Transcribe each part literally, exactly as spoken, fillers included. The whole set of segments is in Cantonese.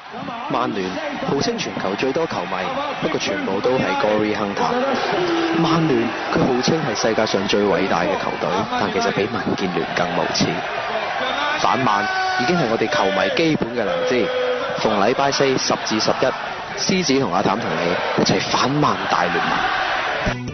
曼聯號稱全球最多球迷，不過全部都係 Gory Hunter。曼聯佢號稱係世界上最偉大嘅球隊，但其實比民建聯更無恥。反曼已經係我哋球迷基本嘅良知。逢禮拜四十至十一，獅子同阿譚同你一齊反曼大聯盟。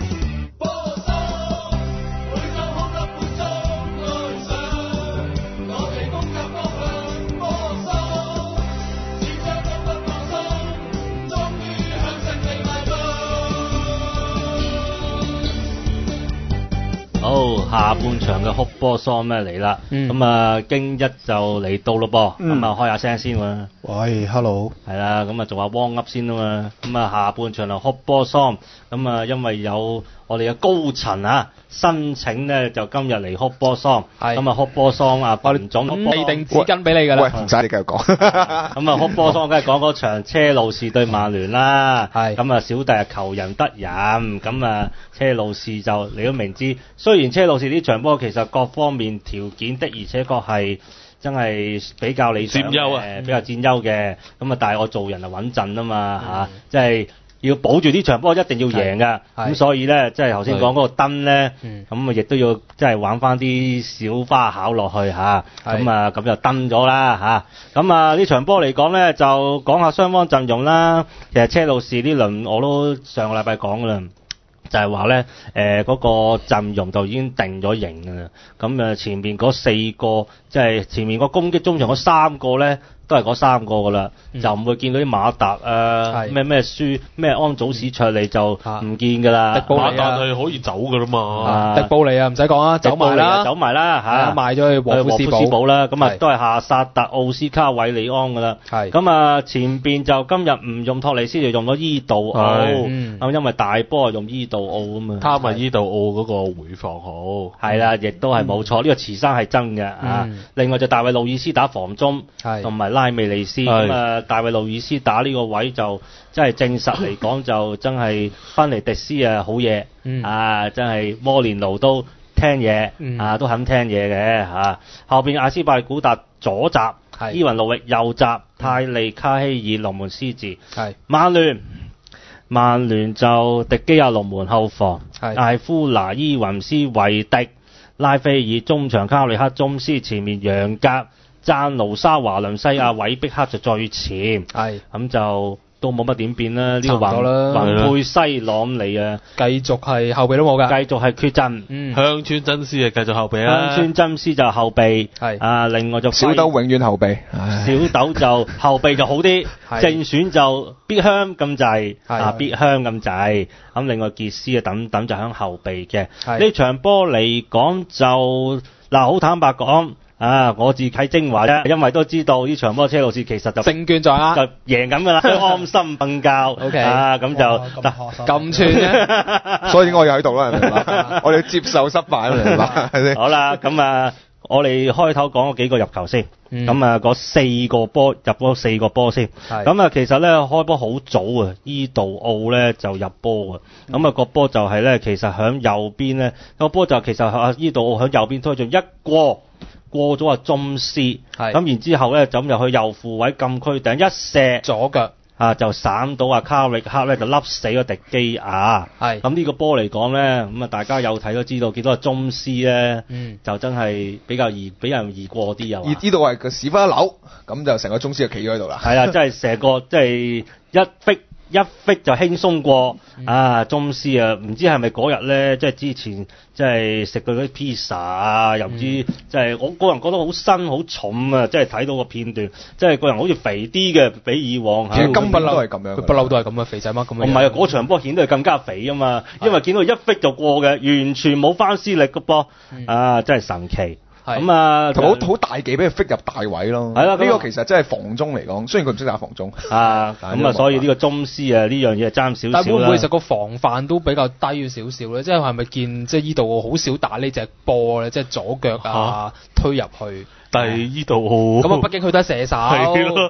好，下半場嘅哭波桑咩嚟啦？咁啊、嗯，京一就嚟到咯噃，咁啊、嗯、開下聲先喎。 喂 ，hello， 係啦，咁啊做下 warm up 先啊嘛。咁啊下半場就哭波桑，咁啊因為有我哋嘅高層啊申請咧，就今日嚟哭波桑。咁啊哭波桑啊，彭總未定紙巾俾你㗎啦。 喂，唔使你繼續講。 咁啊哭波桑梗係講嗰場車路士對曼聯啦。係。咁啊小弟係求人得人，咁啊車路士就你都明知，雖然車路士呢場波其實各方面條件的而且確係真係比較理想嘅， 佔優啊， 比較佔優嘅。咁啊，但係我做人係穩陣啊嘛嚇，即係要保住呢場波一定要贏㗎。咁所以咧，即係頭先講嗰個燈咧，咁啊亦都要即係玩翻啲小花巧落去嚇。咁啊咁就登咗啦嚇。咁啊呢場波嚟講咧，就講下雙方陣容啦。其實車路士呢輪我都上個禮拜講㗎啦。就係話咧，誒、呃、嗰、那個陣容就已經定咗型㗎啦。咁誒前面嗰四個，即係前面個攻擊中場嗰三個咧，都係嗰三個㗎啦，嗯、就唔會見到啲馬達啊，咩咩舒咩安祖史卓利就唔見㗎啦。 迪布尼啊，馬達係可以走㗎啦嘛。 啊、迪布尼啊，唔使講啊，走埋啦， 走埋啦嚇， 賣咗去禾夫斯堡啦。 咁啊都係夏薩特、奧斯卡、韋利安㗎啦。咁啊前邊就今日唔用托尼斯，就用咗伊杜奧。咁、嗯、因為大波用伊杜奧啊嘛。 貪埋伊杜奧嗰個回防好。 係啦，亦都係冇錯，呢、嗯、個慈生係真嘅嚇、嗯啊。另外就大衛路爾斯打防中，同埋拉美利斯。咁啊，大衛路爾斯打呢個位就真係證實嚟講就真係芬尼迪斯啊好嘢、嗯、啊，真係摩連奴都聽嘢、嗯、啊，都肯聽嘢嘅嚇。後邊阿斯拜古達左閘，伊雲路域右閘，泰利卡希爾龍門獅子。係曼聯，曼聯就迪基亞龍門後防，艾夫拿伊雲斯維迪，拉菲爾中場，卡里克中斯前面楊格。贊奴沙華倫西亞韋碧克就最前，係咁就都冇乜點變啦。呢、這個雲雲佩西朗尼啊， 繼續係後備都冇㗎， 繼續係缺陣。嗯， 香川真司啊，繼續後備啦。 香川真司就後備，係啊，另外就小豆永遠後備， 小豆就後備就好啲，正選就必香咁滯，啊必香咁滯。咁另外傑斯啊等等就響後備嘅。呢場波嚟講就嗱，好坦白講。啊！我自啟精華啫，因為都知道呢場波車路士其實就勝券在握， 就贏緊㗎啦，安心瞓覺。O K 啊，咁就咁串嘅， 所以我又喺度啦，明白？我哋接受失敗啦，明白？係先。 好啦，咁啊，我哋開頭講嗰幾個入球先，咁、嗯、啊，嗰四個波入咗四個波先。咁啊，其實咧開波好早啊，伊杜奧咧就入波啊。咁、嗯、啊，個波就係咧，其實響右邊咧，個波就其實啊，伊杜奧響右邊推進一過。過咗啊，中斯，咁然之後咧，就咁入去右副位禁區頂一射左腳啊，就散到啊卡力克咧就笠死咗迪基亞。係咁呢個波嚟講咧，咁啊大家有睇都知道，見到啊中斯咧，嗯，就真係比較易俾人易過啲啊。 而呢度係個屎忽一扭，咁就成個中斯就企咗喺度啦。 係啊，真係成個即係一逼。一逼就輕鬆過、嗯、啊！中斯啊，唔知係咪嗰日咧，即係之前即係食過嗰啲披薩啊，又唔知、嗯、即係我個人覺得好新好重啊！即係睇到個片段，即係個人好似肥啲嘅，比以往其實根本都係咁樣， 佢不嬲都係咁嘅肥仔乜咁樣。 唔係啊，嗰場波顯得佢更加肥啊嘛，因為見到佢一逼就過嘅，完全冇翻施力嘅噃、嗯，啊，真係神奇。咁啊， 同好好大技俾佢 fit 入大位咯。係啦，呢、這個其實真係防中嚟講，雖然佢唔識打防中。啊， 咁啊，所以呢個中斯啊，呢樣嘢爭少少啦。 但會唔會其實個防範都比較低少少咧？即係係咪見即係依度好少打呢隻波咧？即係左腳啊，啊推入去。 但係依度咁啊，畢竟佢都係射手。係咯。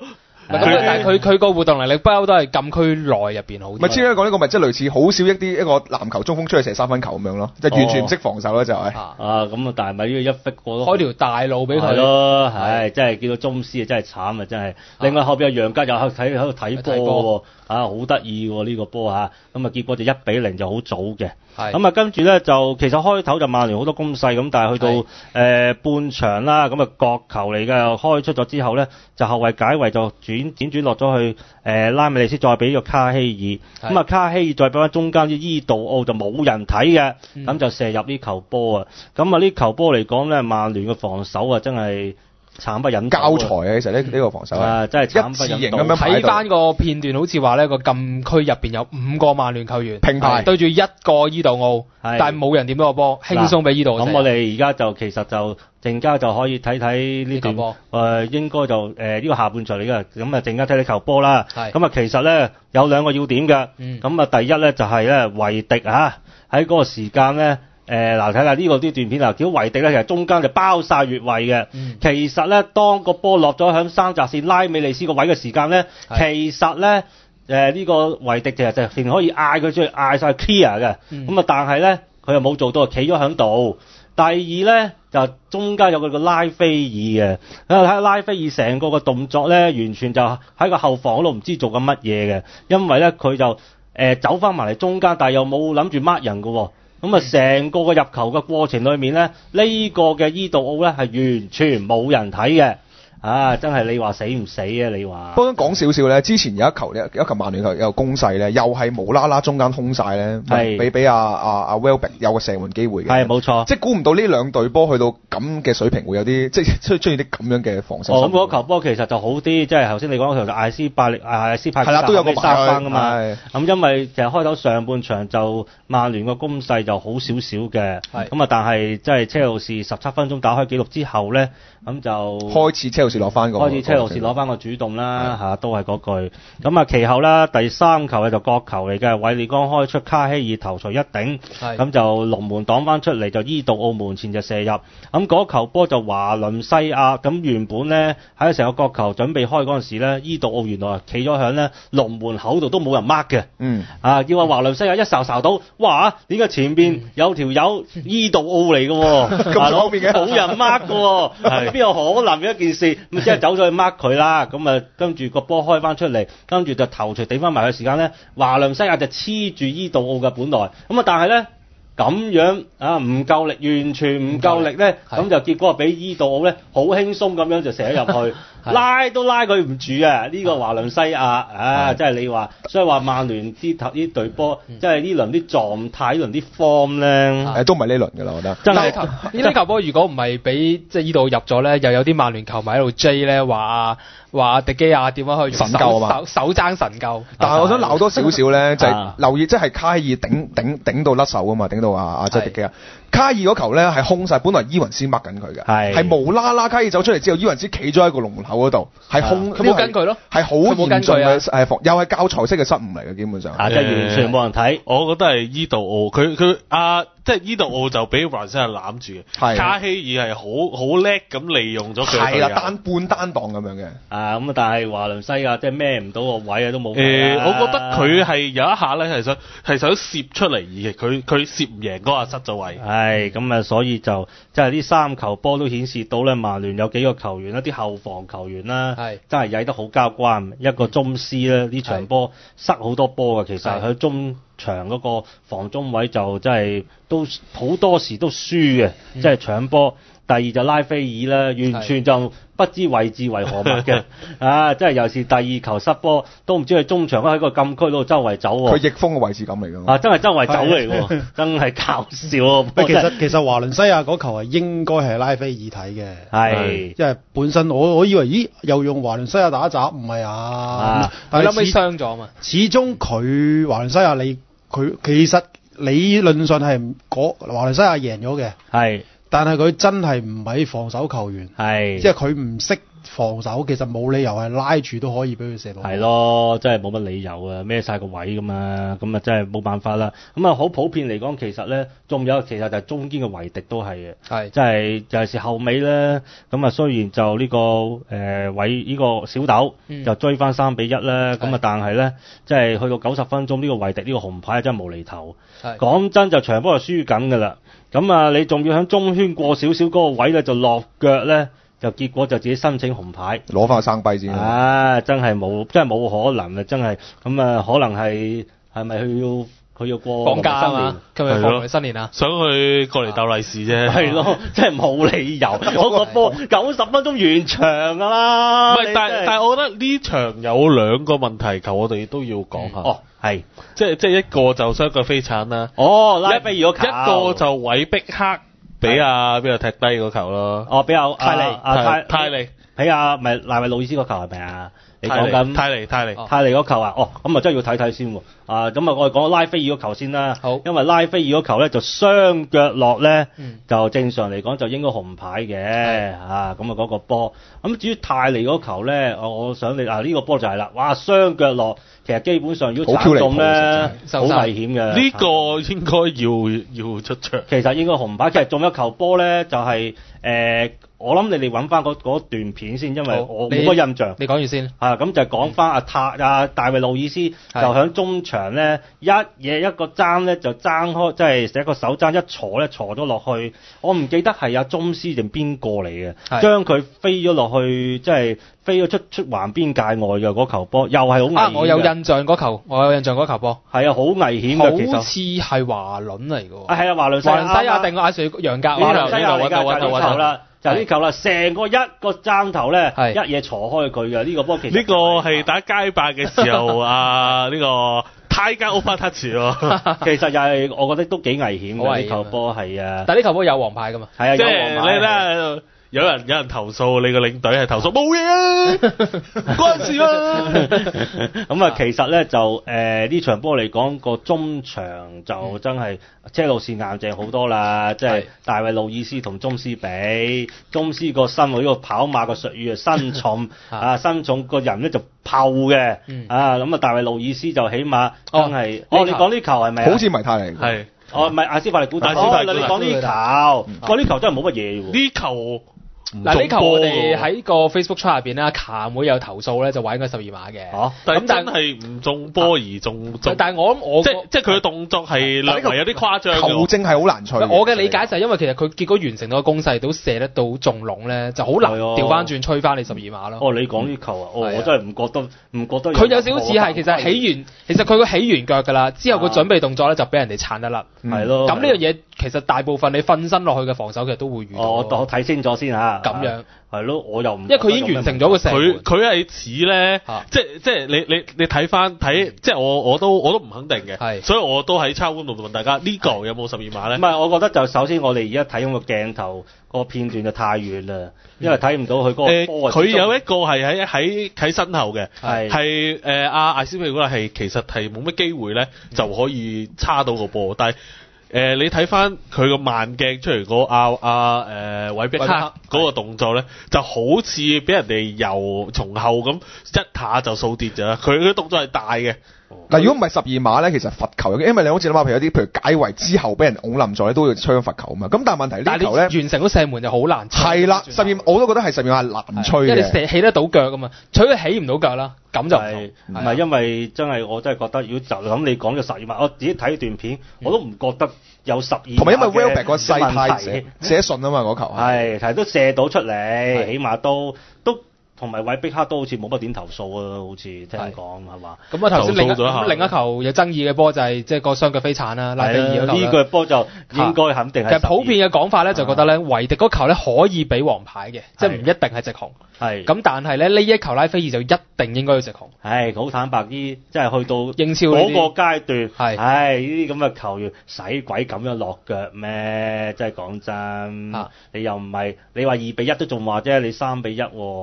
咁但係佢佢個活動能力不嬲都係禁區內入邊好啲。 咪先講呢個咪即係類似好少一啲一個籃球中鋒出去射三分球咁樣咯，就完全唔識防守啦就係。啊咁啊，但係咪呢個一忽過都開條大路俾佢咯？係真係見到宗師啊，真係慘啊，真係。另外後邊有楊吉又喺度睇喺度睇波喎。啊，好得意喎呢個波嚇，咁啊結果就一比零就好早嘅。咁啊跟住咧就其實開頭就曼聯好多攻勢咁，但係去到誒、呃、半場啦，咁啊角球嚟嘅開出咗之後咧，就後衞解圍就轉輾轉落咗去誒、呃、拉美利斯，再俾個卡希爾，咁啊卡希爾再俾翻中間啲伊杜奧就冇人睇嘅，咁、嗯、就射入呢球波啊。咁啊呢球波嚟講咧，曼聯嘅防守啊真係〜慘不忍睹教材啊！其實呢呢個防守啊，真係慘不忍睹。 睇翻個片段，好似話呢個禁區入邊有五個曼聯球員平排對住一個伊杜奧，但係冇人掂到個波，輕鬆俾伊杜奧。 咁我哋而家就其實就陣間就可以睇睇呢段波。誒、呃、應該就誒呢、呃這個下半場嚟嘅，咁啊陣間睇睇球波啦。咁啊其實咧有兩個要點嘅。咁、嗯、啊第一咧就係咧維迪啊喺嗰個時間咧。誒嗱睇下呢個啲段片啊，叫維迪咧，其實中間就包晒越位嘅、嗯。其實咧，當個波落咗響三閘線拉美利斯個位嘅時間咧，其實咧誒呢、呃這個維迪其實就淨可以嗌佢出去嗌晒 clear 嘅。咁、嗯、啊，但係咧佢又冇做到，企咗響度。第二咧就中間有個個拉菲爾嘅，睇下拉菲爾成個個動作咧，完全就喺個後防嗰度唔知做緊乜嘢嘅，因為咧佢就誒、呃、走翻埋嚟中間，但係又冇諗住 mark 人㗎喎。咁啊，成個個入球嘅過程裏面咧，呢、呢個嘅伊杜奧咧係完全冇人睇嘅。啊！真係你話死唔死啊？你話？ 不過講少少咧，之前有一球咧，有一球曼聯球有攻勢咧，又係無啦啦中間空晒咧，俾俾阿阿阿 Welbeck 有個射門機會嘅。係冇錯，即係估唔到呢兩隊波去到咁嘅水平會有啲即係出出現啲咁樣嘅防守。 哦，咁嗰球波其實就好啲，即係頭先你講嗰球就艾斯拜力艾斯派係啦，都有個三分㗎嘛。咁因為其實開頭上半場就曼聯個攻勢就好少少嘅，咁啊，但係即係車路士十七分鐘打開紀錄之後咧，咁就開始車路士攞翻個， 開始車路士攞翻個主動啦嚇，都係嗰句。咁啊，其後啦，第三球咧就角球嚟嘅，韋列剛開出卡希爾頭槌一頂，咁就龍門擋翻出嚟，就伊杜奧門前就射入。咁嗰球波就華倫西亞，咁原本咧喺成個角球準備開嗰陣時咧，伊杜奧原來企咗響咧龍門口度都冇人 mark 嘅。嗯。啊，叫阿華倫西亞一睄睄到，哇！點解前邊有條友伊杜奧嚟嘅喎？咁方便嘅，冇人 mark 嘅喎，邊有可能嘅一件事？咁即係走咗去 mark 佢啦。咁啊，跟住個波開翻出嚟，跟住就頭槌頂翻埋嘅時間咧，華倫西亞就黐住伊杜奧嘅本來。咁啊，但係咧。咁樣啊，唔夠力，完全唔夠力咧，咁就結果俾伊杜奧咧好輕鬆咁樣就射咗入去，拉都拉佢唔住啊！呢、呢個華倫西亞啊，即係你話，所以話曼聯啲頭呢隊波，即係呢輪啲狀態，呢輪啲 form 咧， 誒都唔係呢輪㗎啦，我覺得。 真係呢啲球波，如果唔係俾即係伊杜奧入咗咧，又有啲曼聯球迷喺度追咧話。話迪基亞點樣去神救啊嘛， 手手爭神救。 但係我想鬧多少少咧，就係、是、留意，即係卡爾頂頂頂到甩手啊嘛，頂到啊啊即係迪基亞。卡爾嗰球咧係空晒，本來伊雲斯掹緊佢嘅，係無啦啦卡爾走出嚟之後，伊雲斯企咗喺個龍門口嗰度，係空， 佢冇跟佢咯， 係好嚴重嘅誒防，又係教材式嘅失誤嚟嘅，基本上， 啊，即係完全冇人睇。 我覺得係伊杜奧，佢佢啊，即係伊杜奧就俾華倫西亞攬住嘅，卡希爾係好好叻咁利用咗佢， 係啦，單半單檔咁樣嘅。 啊，咁啊，但係華倫西亞即係孭唔到個位啊，都冇。 誒，我覺得佢係有一下咧係想係想攝出嚟而佢佢攝唔贏嗰下失咗位。 係咁啊，所以就即係呢三球波都顯示到咧，曼聯有幾個球員啦，啲後防球員啦，真係曳得好交關。一個宗師咧，呢場波塞好多波嘅，其實喺中場嗰個防中位就真係都好多時都輸嘅，即係搶波。第二就拉菲爾啦，完全就不知位置為何物嘅，啊！即係尤其是第二球失波，都唔知佢中場喺個禁區嗰度周圍走喎。 佢逆風嘅位置感嚟㗎嘛？ 啊，真係周圍走嚟喎，真係搞笑啊！ 其實其實華倫西亞嗰球係應該係拉菲爾睇嘅，係，因為本身我我以為咦又用華倫西亞打雜，唔係啊，啊但係後尾傷咗嘛。始終佢華倫西亞你佢其實理論上係嗰華倫西亞贏咗嘅，係。但係佢真係唔係防守球員，係即係佢唔識防守，其實冇理由係拉住都可以俾佢射到。 係咯，真係冇乜理由啊，孭晒個位㗎嘛，咁啊真係冇辦法啦。咁啊好普遍嚟講，其實咧仲有其實就係中堅嘅維迪都係嘅，係即係尤其是後尾咧，咁啊雖然就呢、呢個誒位呢個小豆、嗯、就追翻三比一啦，咁啊但係咧即係去到九十分鐘呢、呢個維迪呢個紅牌真係無厘頭，講真就場波就輸緊㗎啦。咁啊你仲要喺中圈過少少嗰個位咧就落腳咧。就結果就自己申請紅牌， 攞翻個生幣先。 啊，真係冇，真係冇可能啊！真係咁啊，可能係係咪佢要佢要過放假啊嘛？佢咪放埋新年啊？ 想去過嚟鬥利是啫。 係咯，真係冇理由。嗰個波九十分鐘完場㗎啦。 唔係，但係但係，我覺得呢場有兩個問題球，我哋都要講下。 哦，係， 即係即係一個就雙腳飛鏟啦。 哦，拉菲爾嗰球。 一個就韋碧克。俾阿邊度踢低嗰球咯？ 哦，俾阿泰利， 阿泰泰利， 俾阿咪賴維路易斯嗰球係咪啊？你講緊泰利，泰利， 泰利嗰球啊？哦，咁啊真係要睇睇先喎。啊，咁啊我哋講拉菲爾嗰球先啦。好，因為拉菲爾嗰球咧就雙腳落咧，嗯、就正常嚟講就應該紅牌嘅。啊，咁啊嗰個波。咁至於泰利嗰球咧，我我想你啊呢、呢個波就係啦，哇雙腳落。其實基本上如果踩中咧，好危險嘅。 呢個應該要要出場。 其實應該紅牌。其實中一球波咧，就係、是、誒、呃，我諗你哋揾翻嗰段片先，因為我冇乜印象。 你講住先。 啊，咁就講翻阿塔阿大衛路易斯就喺中場咧一嘢一個爭咧就爭開，即係寫個手爭一坐咧坐咗落去。我唔記得係阿宗師定邊個嚟嘅，將佢飛咗落去，即係飛咗出出橫邊界外嘅嗰球波，又係好危險。 啊，我有印象嗰球，我有印象嗰球波。 係啊，好危險嘅，其實。 好似係華倫嚟嘅。 啊，係啊，華倫西華倫西亞定個亞瑞楊格。 華倫西亞嚟㗎，就呢球啦，就呢球啦，成個一個爭頭咧，一嘢坐開佢嘅呢個波。其實呢個係打街霸嘅時候啊，呢個泰加歐巴塔茨喎。 其實又係我覺得都幾危險嘅呢球波係啊。 但係呢球波有黃牌㗎嘛？ 係啊， 即係你咧。有人有人投訴你個領隊係投訴冇嘢啊，唔關事啊。 咁啊，其實咧就誒呢、呃、場波嚟講個中場就真係車路士硬淨好多啦，即、就、係、是、大衛路易斯同宗斯比，宗斯個身喎呢個跑馬個術語啊身重啊身重個人咧就泡嘅、嗯、啊咁啊大衛路易斯就起碼真係哦，哦你講呢球係咪好似迷太嚟係哦唔係阿斯法利古達哦你講呢球，我呢球真係冇乜嘢喎呢球。 嗱呢球我哋喺個 Facebook chat 入邊咧，卡妹有投訴咧，就話應該十二碼嘅。 嚇、啊，咁但係唔中波而中。啊、 但係我諗我即即係佢嘅動作係略為有啲誇張。 球證係好難吹。 我嘅理解就係因為其實佢結果完成到個攻勢都射得到中籠咧，就好難調翻轉吹翻你十二碼咯。 哦，你講呢球啊？哦，我真係唔覺得，唔覺得。 佢有少少似係其實起完，其實佢個起完腳㗎啦，之後個準備動作咧就俾人哋撐得甩。 係咯。 咁呢樣嘢其實大部分你瞓身落去嘅防守其實都會遇到。 哦，我睇清楚先嚇。 咁樣。 係咯，我又唔， 因為佢已經完成咗個成。 佢佢係似咧，即係即係你你你睇翻睇，即係我我都我都唔肯定嘅，係，所以我都喺抄官度問大家呢個有冇十二碼咧？ 唔係，我覺得就首先我哋而家睇緊個鏡頭個片段就太遠啦，因為睇唔到佢嗰個波。 佢有一個係喺喺喺身後嘅，係係誒阿艾斯皮古拉係其實係冇乜機會咧就可以叉到個波，但係。誒、呃，你睇翻佢個慢鏡出嚟嗰阿阿誒韋碧克嗰個動作咧，就好似俾人哋由從後咁一下就掃跌咗。佢佢動作係大嘅。 嗱，如果唔係十二碼咧，其實罰球嘅，因為你好似諗下，譬如有啲譬如解圍之後俾人拱冧咗咧，都要吹罰球啊嘛。咁但係問題呢球咧， 完成咗射門就好難吹。係啦，十二我都覺得係十二碼係難吹嘅， 因為你射起得到腳噶嘛，除咗起唔到腳啦，咁就係唔係因為真係我真係覺得，如果就咁你講咗十二碼，我自己睇段片，我都唔覺得有十二碼。 同埋因為 Welbeck 個細太寫寫順啊嘛，嗰球係係都射到出嚟，起碼都都。同埋韋碧克都好似冇乜點投訴啊，好似聽講係嘛？ 咁啊頭先另一另一球有爭議嘅波就係即係個雙腳飛鏟啦，拉比爾嗰球呢個波就應該肯定係。 其實普遍嘅講法咧就覺得咧，維迪嗰球咧可以俾黃牌嘅，即係唔一定係直紅。係。咁但係咧呢一球拉菲爾就一定應該要直紅。係好坦白啲，即係去到英超嗰個階段，係唉呢啲咁嘅球員使鬼咁樣落腳咩？即係講真，你又唔係你話二比一都仲話啫，你三比一喎，你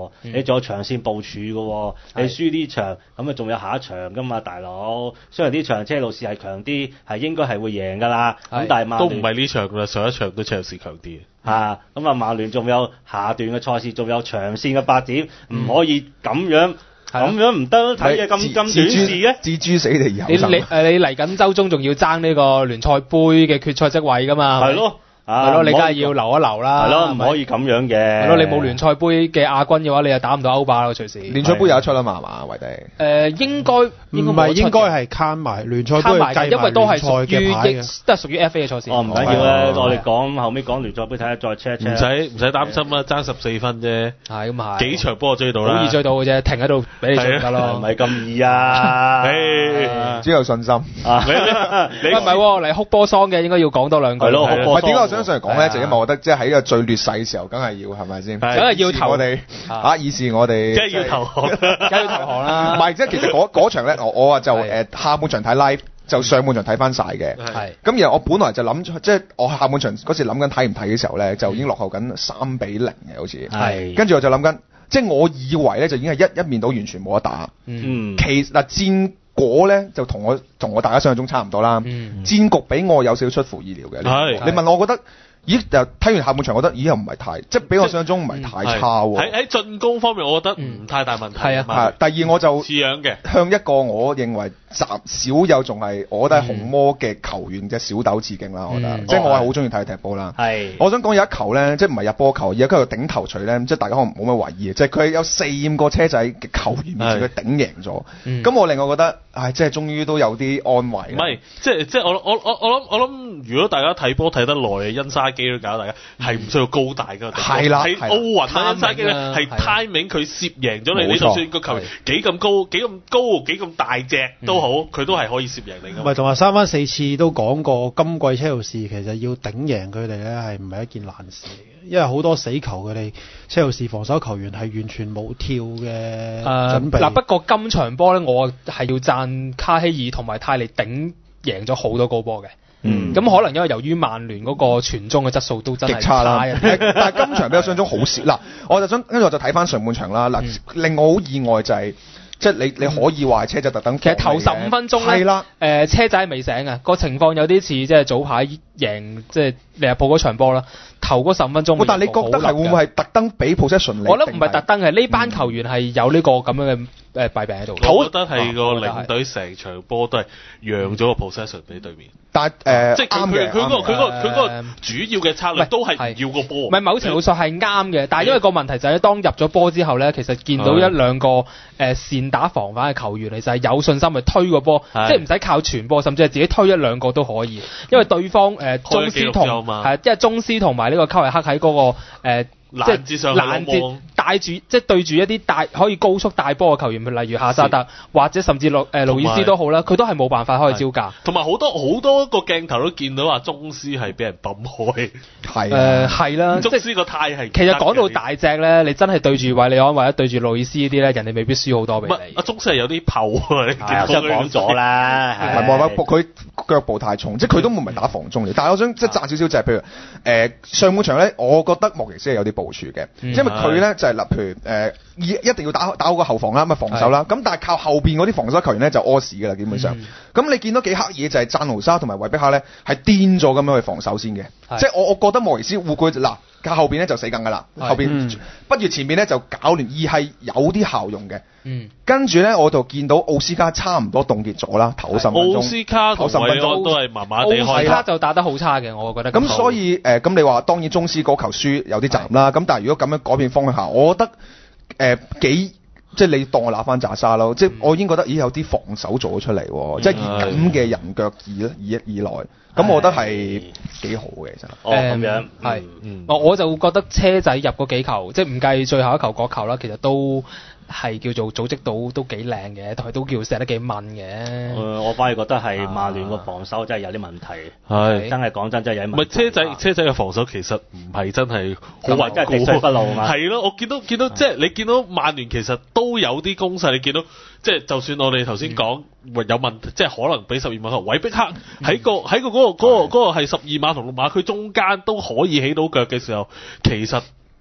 你仲有長線部署嘅喎，你輸呢場咁啊，仲有下一場㗎嘛，大佬。雖然呢場車路士係強啲，係應該係會贏㗎啦。咁但係曼聯都唔係呢場㗎啦，上一場都車路士強啲。 啊，咁啊，曼聯仲有下段嘅賽事，仲有長線嘅發展，唔、嗯、可以咁樣。咁樣唔得，睇嘢咁咁短視嘅， 置諸死地而後生。 你你誒你嚟緊週中仲要爭呢個聯賽杯嘅決賽職位㗎嘛？ 係咯。 係咯，你梗係要留一留啦。 係咯，唔可以咁樣嘅。 係咯，你冇聯賽杯嘅亞軍嘅話，你又打唔到歐霸啦，隨時。 聯賽杯有得出啦嘛，係嘛，維迪？ 誒，應該唔係應該係慳埋聯賽杯計， 因為都係屬於都係屬於 F A 嘅賽事。 哦，唔緊要啦，我哋講後尾講聯賽杯睇下再 check check。 唔使唔使擔心啦，爭十四分啫。 係咁啊， 幾場波追到啦。 好易追到嘅啫，停喺度俾你追得咯。 唔係咁易啊！ 只有信心。 你你唔係嚟哭波桑嘅，應該要講多兩句。 係咯，哭波桑。 點解我想上嚟講咧？就因為我覺得即係喺呢個最劣勢嘅時候，梗係要係咪先？ 梗係要投我哋嚇，以示我哋梗係要投降， 梗係要投降啦。 唔係，即係其實嗰嗰場咧，我我啊就誒下半場睇 live，就上半場睇翻晒嘅。係。咁然後我本來就諗，即係我下半場嗰時諗緊睇唔睇嘅時候咧，就已經落後緊三比零嘅，好似。係。跟住我就諗緊，即係我以為咧就已經係一一面倒完全冇得打。嗯。其嗱戰果咧就同我同我大家想象中差唔多啦。嗯。戰局比我有少少出乎意料嘅。係。你問我，我覺得。咦？就睇完下半場，覺得咦又唔係太，即係比我想象中唔係太差喎。 喺喺進攻方面，我覺得唔太大問題。係啊， 係。第二我就似樣嘅， 向一個我認為集少有仲係我覺得係紅魔嘅球員嘅小豆致敬啦。我覺得，即係我係好中意睇佢踢波啦。係。我想講有一球咧，即係唔係入波球，而係佢個頂頭錘咧，即係大家可能冇乜懷疑嘅，即係佢有四五個車仔嘅球員面前佢頂贏咗。咁我令我覺得，唉，即係終於都有啲安慰。 唔係，即係即係我我我我諗我諗，如果大家睇波睇得耐，恩沙基都搞大家。係唔需要高大㗎， 係啦， 喺奧運啊，恩沙基咧係 timing 佢攝贏咗你，你就算個球幾咁高、幾咁高、幾咁大隻都好，佢都係可以攝贏你㗎。 唔係同埋三番四次都講過，今季車路士其實要頂贏佢哋咧係唔係一件難事嚟嘅，因為好多死球佢哋車路士防守球員係完全冇跳嘅準備。 嗱、呃，不過今場波咧，我係要讚卡希爾同埋泰利頂贏咗好多高波嘅。嗯，咁可能因為由於曼聯嗰個傳中嘅質素都真係差啦， 但係今場比我想像中好少。嗱，我就想跟住我就睇翻上半場啦。嗱、嗯，令我好意外就係、是，即係你你可以話車仔特登。 其實頭十五分鐘咧，係啦，誒、呃、車仔未醒啊，個情況有啲似即係早排贏即係利物浦嗰場波啦。頭嗰十五分鐘， 但係你覺得係會唔會係特登俾 possession 你？ 我覺得唔係特登嘅，呢班球員係有呢個咁樣嘅誒弊病喺度。 我覺得係個領隊成場波都係讓咗個 possession 俾對面。 但係誒， 即係佢佢佢嗰個佢嗰佢嗰個主要嘅策略都係要個波。 唔係某程度上係啱嘅，但係因為個問題就係當入咗波之後咧，其實見到一兩個誒善打防反嘅球員，其實係有信心去推個波，即係唔使靠傳波，甚至係自己推一兩個都可以。因為對方誒宗斯同係因為宗斯同埋呢個卡維克喺嗰個誒。 攔截上攔截帶住即係對住一啲大可以高速帶波嘅球員，例如夏薩特或者甚至路誒路易斯都好啦，佢都係冇辦法可以招架。 同埋好多好多個鏡頭都見到話宗斯係俾人抌開， 係誒係啦， 宗斯個態係。 其實講到大隻咧，你真係對住韋利安或者對住路易斯啲咧，人哋未必輸好多俾你。 阿宗斯係有啲泡啊，你即係講咗啦， 唔係冇話佢腳步太重，即係佢都唔係打防中嘅。但係我想即係讚少少就係譬如誒上半場咧，我覺得莫奇斯係有啲部署嘅。因為佢咧就係、是、嗱，譬如誒、呃，一定要打打好個後防啦，咁啊防守啦。咁但係靠後邊嗰啲防守球員咧就屙屎㗎啦，基本上。咁、嗯、你見到幾刻嘢就係贊奴沙同埋韋碧克咧係癲咗咁樣去防守先嘅。即係我我覺得莫耶斯護佢嗱，靠後邊咧就死梗㗎啦，後邊、嗯、不如前邊咧就搞亂，而係有啲效用嘅。嗯。跟住咧我就見到奧斯卡差唔多凍結咗啦，頭十分鐘。 奧斯卡同韋安都係麻麻地開。 奧斯卡就打得好差嘅，我覺得。 咁所以誒，咁、呃、你話當然宗斯嗰球輸有啲責啦。咁但係如果咁樣改變方向下，我覺得誒、呃、幾即係你當我拿翻扎沙咯。嗯、即係我已經覺得咦有啲防守做咗出嚟，嗯、即係以咁嘅人腳以以以來，咁我覺得係幾好嘅其實。 哦，咁樣係。我我就覺得車仔入嗰幾球，即係唔計最後一球角球啦，其實都。係叫做組織到都幾靚嘅，但係都叫射得幾敏嘅。誒、 呃，我反而覺得係曼聯個防守真係有啲問題。係、啊，真係講真真係有啲問題。 唔係車仔，車仔嘅防守其實唔係真係好話真係滴水不漏嘛。 係咯，我見到見到即係你見到曼聯其實都有啲攻勢，你見到即係就算我哋頭先講有問題，即係可能俾十二碼同韋碧克喺個喺個嗰個嗰個嗰個係十二碼同六碼區中間都可以起到腳嘅時候，其實。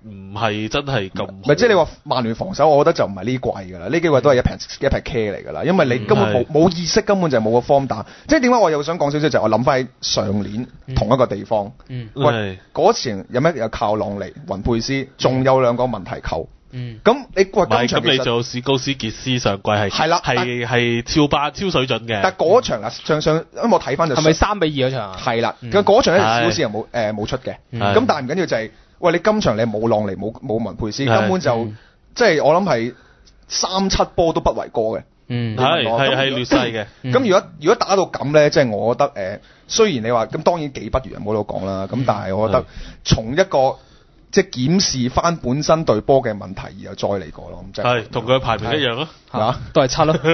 唔係真係咁。 唔係即係你話曼聯防守，我覺得就唔係呢季㗎啦，呢幾季都係一平一平 K 嚟㗎啦，因為你根本冇冇、嗯、意識，根本就係冇個 form 打。即係點解我又想講少少就係我諗翻喺上年同一個地方，嗯、喂嗰時有咩有靠朗尼、雲佩斯，仲有兩個問題球。嗯，咁你喂咁咁你做史高斯傑斯上季係係啦，係係超巴超水準嘅。 但嗰場啊，上上因為我睇翻就係咪三比二嗰場啊？ 係啦，佢嗰場咧史高斯又冇誒冇出嘅。咁但係唔緊要就係，喂你今場你冇朗尼冇冇文佩斯，根本就即係我諗係三七波都不為過嘅。 嗯，係係係劣勢嘅。 咁如果如果打到咁咧，即係我覺得誒，雖然你話咁當然技不如人冇得講啦，咁但係我覺得從一個即係檢視翻本身隊波嘅問題，然後再嚟過咯，咁即係係同佢排名一樣咯， 係嘛？都係七咯。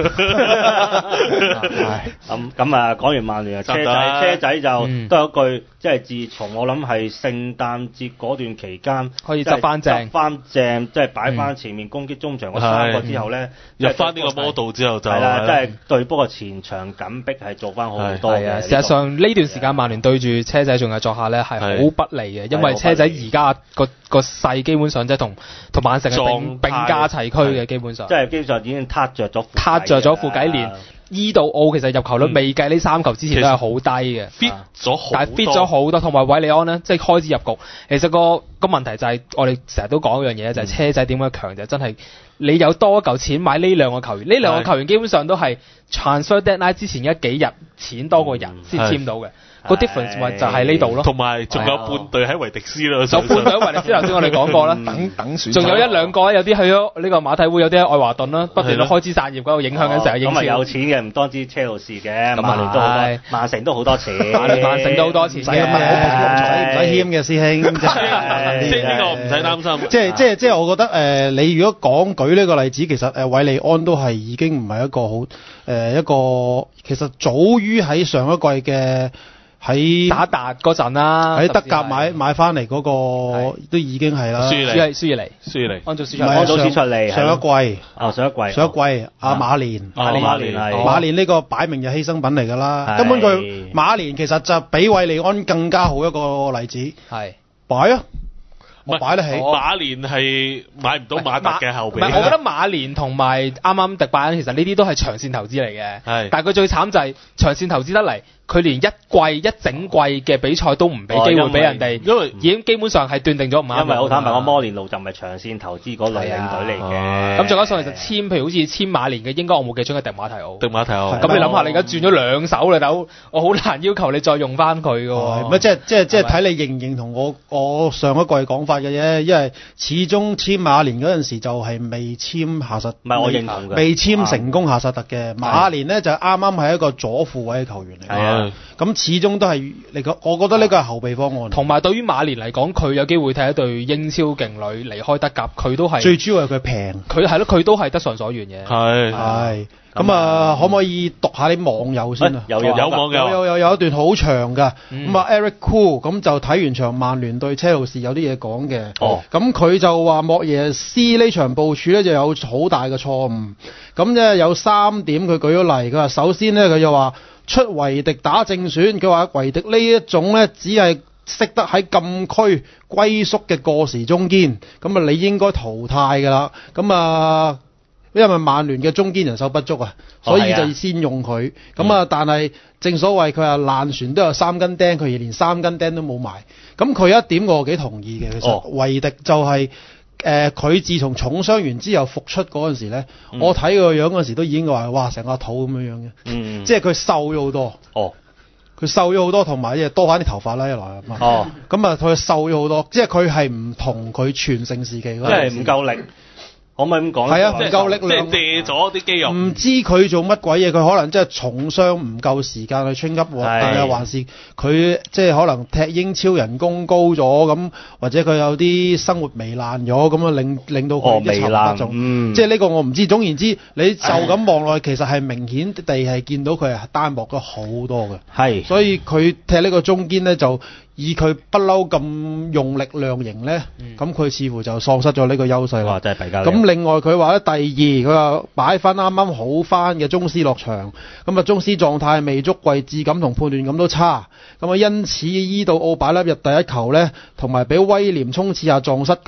咁咁啊，講完曼聯啊，車仔車仔就都有一句，即係自從我諗係聖誕節嗰段期間， 可以執翻正， 執翻正，即係擺翻前面攻擊中場嗰三個之後咧， 入翻呢個model之後就係啦，即係隊波嘅前場緊逼係做翻好多嘅。 事實上呢段時間曼聯對住車仔仲有作客咧係好不利嘅，因為車仔而家個個勢基本上即係同同曼城係並並駕齊驅嘅，基本上即係基本上已經撻着咗， 撻着咗副幾年。伊度奧其實入球率未計呢三球之前都係好低嘅 ，fit 咗好， 但係 fit 咗好多，同埋韋利安呢，即係開始入局。其實個個問題就係、是、我哋成日都講一樣嘢，就係、是、車仔點解強就真係你有多一嚿錢買呢兩個球員，呢兩個球員基本上都係 transfer deadline 之前一幾日錢多過人先簽到嘅。個 difference 咪就係呢度咯， 同埋仲有半隊喺維迪斯咯， 有半隊喺維迪斯頭先我哋講過啦， 等等選， 仲有一兩個有啲去咗呢個馬體會，有啲喺愛華頓啦，不斷都開枝散葉嗰度影響緊成日英超。 咁啊有錢嘅唔單止車路士嘅，曼聯都好多，曼城都好多錢， 曼城都好多錢，唔使咁唔使謙嘅師兄， 即係呢個唔使擔心。 即係即係即係我覺得誒，你如果講舉呢個例子，其實誒韋利安都係已經唔係一個好誒一個，其實早於喺上一季嘅。喺打達嗰陣啦， 喺德甲買買翻嚟嗰個都已經係啦， 舒尼， 舒尼， 舒尼， 按照市場，按照市場嚟， 上一季， 哦上一季， 上一季，阿馬連， 馬連係， 馬連呢個擺明就犧牲品嚟㗎啦，根本佢馬連其實就比韋利安更加好一個例子， 係擺啊！我擺得起， 馬連係買唔到馬特嘅後備。 唔係，我覺得馬連同埋啱啱迪拜恩其實呢啲都係長線投資嚟嘅。係，但係佢最慘就係長線投資得嚟，佢連一季一整季嘅比賽都唔俾機會俾人哋，因為已經基本上係斷定咗唔啱。 因為好坦白講，摩連奴就唔係長線投資嗰類領隊嚟嘅。 咁再加上其實簽，譬如好似簽馬連嘅，應該我冇記錯嘅迪馬提奧。 迪馬提奧。 咁你諗下，你而家轉咗兩手啦，都我好難要求你再用翻佢㗎喎。 唔係即係即係即係睇你認唔認同我我上一季講法嘅啫，因為始終簽馬連嗰陣時就係未簽夏薩， 唔係我認同嘅， 未簽成功夏薩特嘅。馬連呢就啱啱係一個左副位嘅球員嚟嘅。係啊，咁始終都係你個，我覺得呢個係後備方案。 同埋對於馬連嚟講，佢有機會睇一隊英超勁旅離開德甲，佢都係最主要係佢平， 佢係咯，佢都係得償所願嘅。 係係。咁啊，可唔可以讀下啲網友先啊？ 有有有網友有有有一段好長㗎。咁啊，Eric Cool 咁就睇完場曼聯對車路士有啲嘢講嘅。哦。咁佢就話莫耶斯呢場部署咧就有好大嘅錯誤。咁咧有三點佢舉咗例，佢話首先咧佢就話出維迪打正選，佢話維迪呢一種咧只係識得喺禁區龜縮嘅過時中堅，咁啊你應該淘汰㗎啦。咁啊。因為曼聯嘅中堅人手不足啊，所以就先用佢。咁、哦、啊，但係正所謂佢話爛船都有三根釘，佢連三根釘都冇埋。咁佢一點我幾同意嘅，其實維迪就係、是、誒，佢、呃、自從重傷完之後復出嗰陣時咧，嗯、我睇佢個樣嗰陣時都已經話，哇，成個肚咁樣樣嘅。嗯，即係佢瘦咗好多。哦，佢瘦咗好多，同埋即係多翻啲頭髮啦，一來啊。哦，咁啊，佢瘦咗好多，即係佢係唔同佢全盛時期嗰陣時。 即係唔夠力。可唔可以咁講？ 係啊，唔夠力量， 即係借咗啲肌肉。 唔知佢做乜鬼嘢，佢可能即係重傷唔夠時間去 train up，但係還是佢即係可能踢英超人工高咗咁，或者佢有啲生活糜爛咗咁啊，令令到佢一籌不中。嗯，即係呢個我唔知。總言之，你就咁望落去，其實係明顯地係見到佢係單薄咗好多嘅。係，所以佢踢呢個中堅咧就。以佢不嬲咁用力量型咧，咁佢、嗯、似乎就喪失咗呢個優勢啦。哇！真係弊家。咁另外佢話咧，第二佢話擺翻啱啱好翻嘅宗師落場，咁啊宗師狀態未足，位置感同判斷感都差，咁啊因此依度奧擺粒入第一球咧，同埋俾威廉衝刺下撞失佢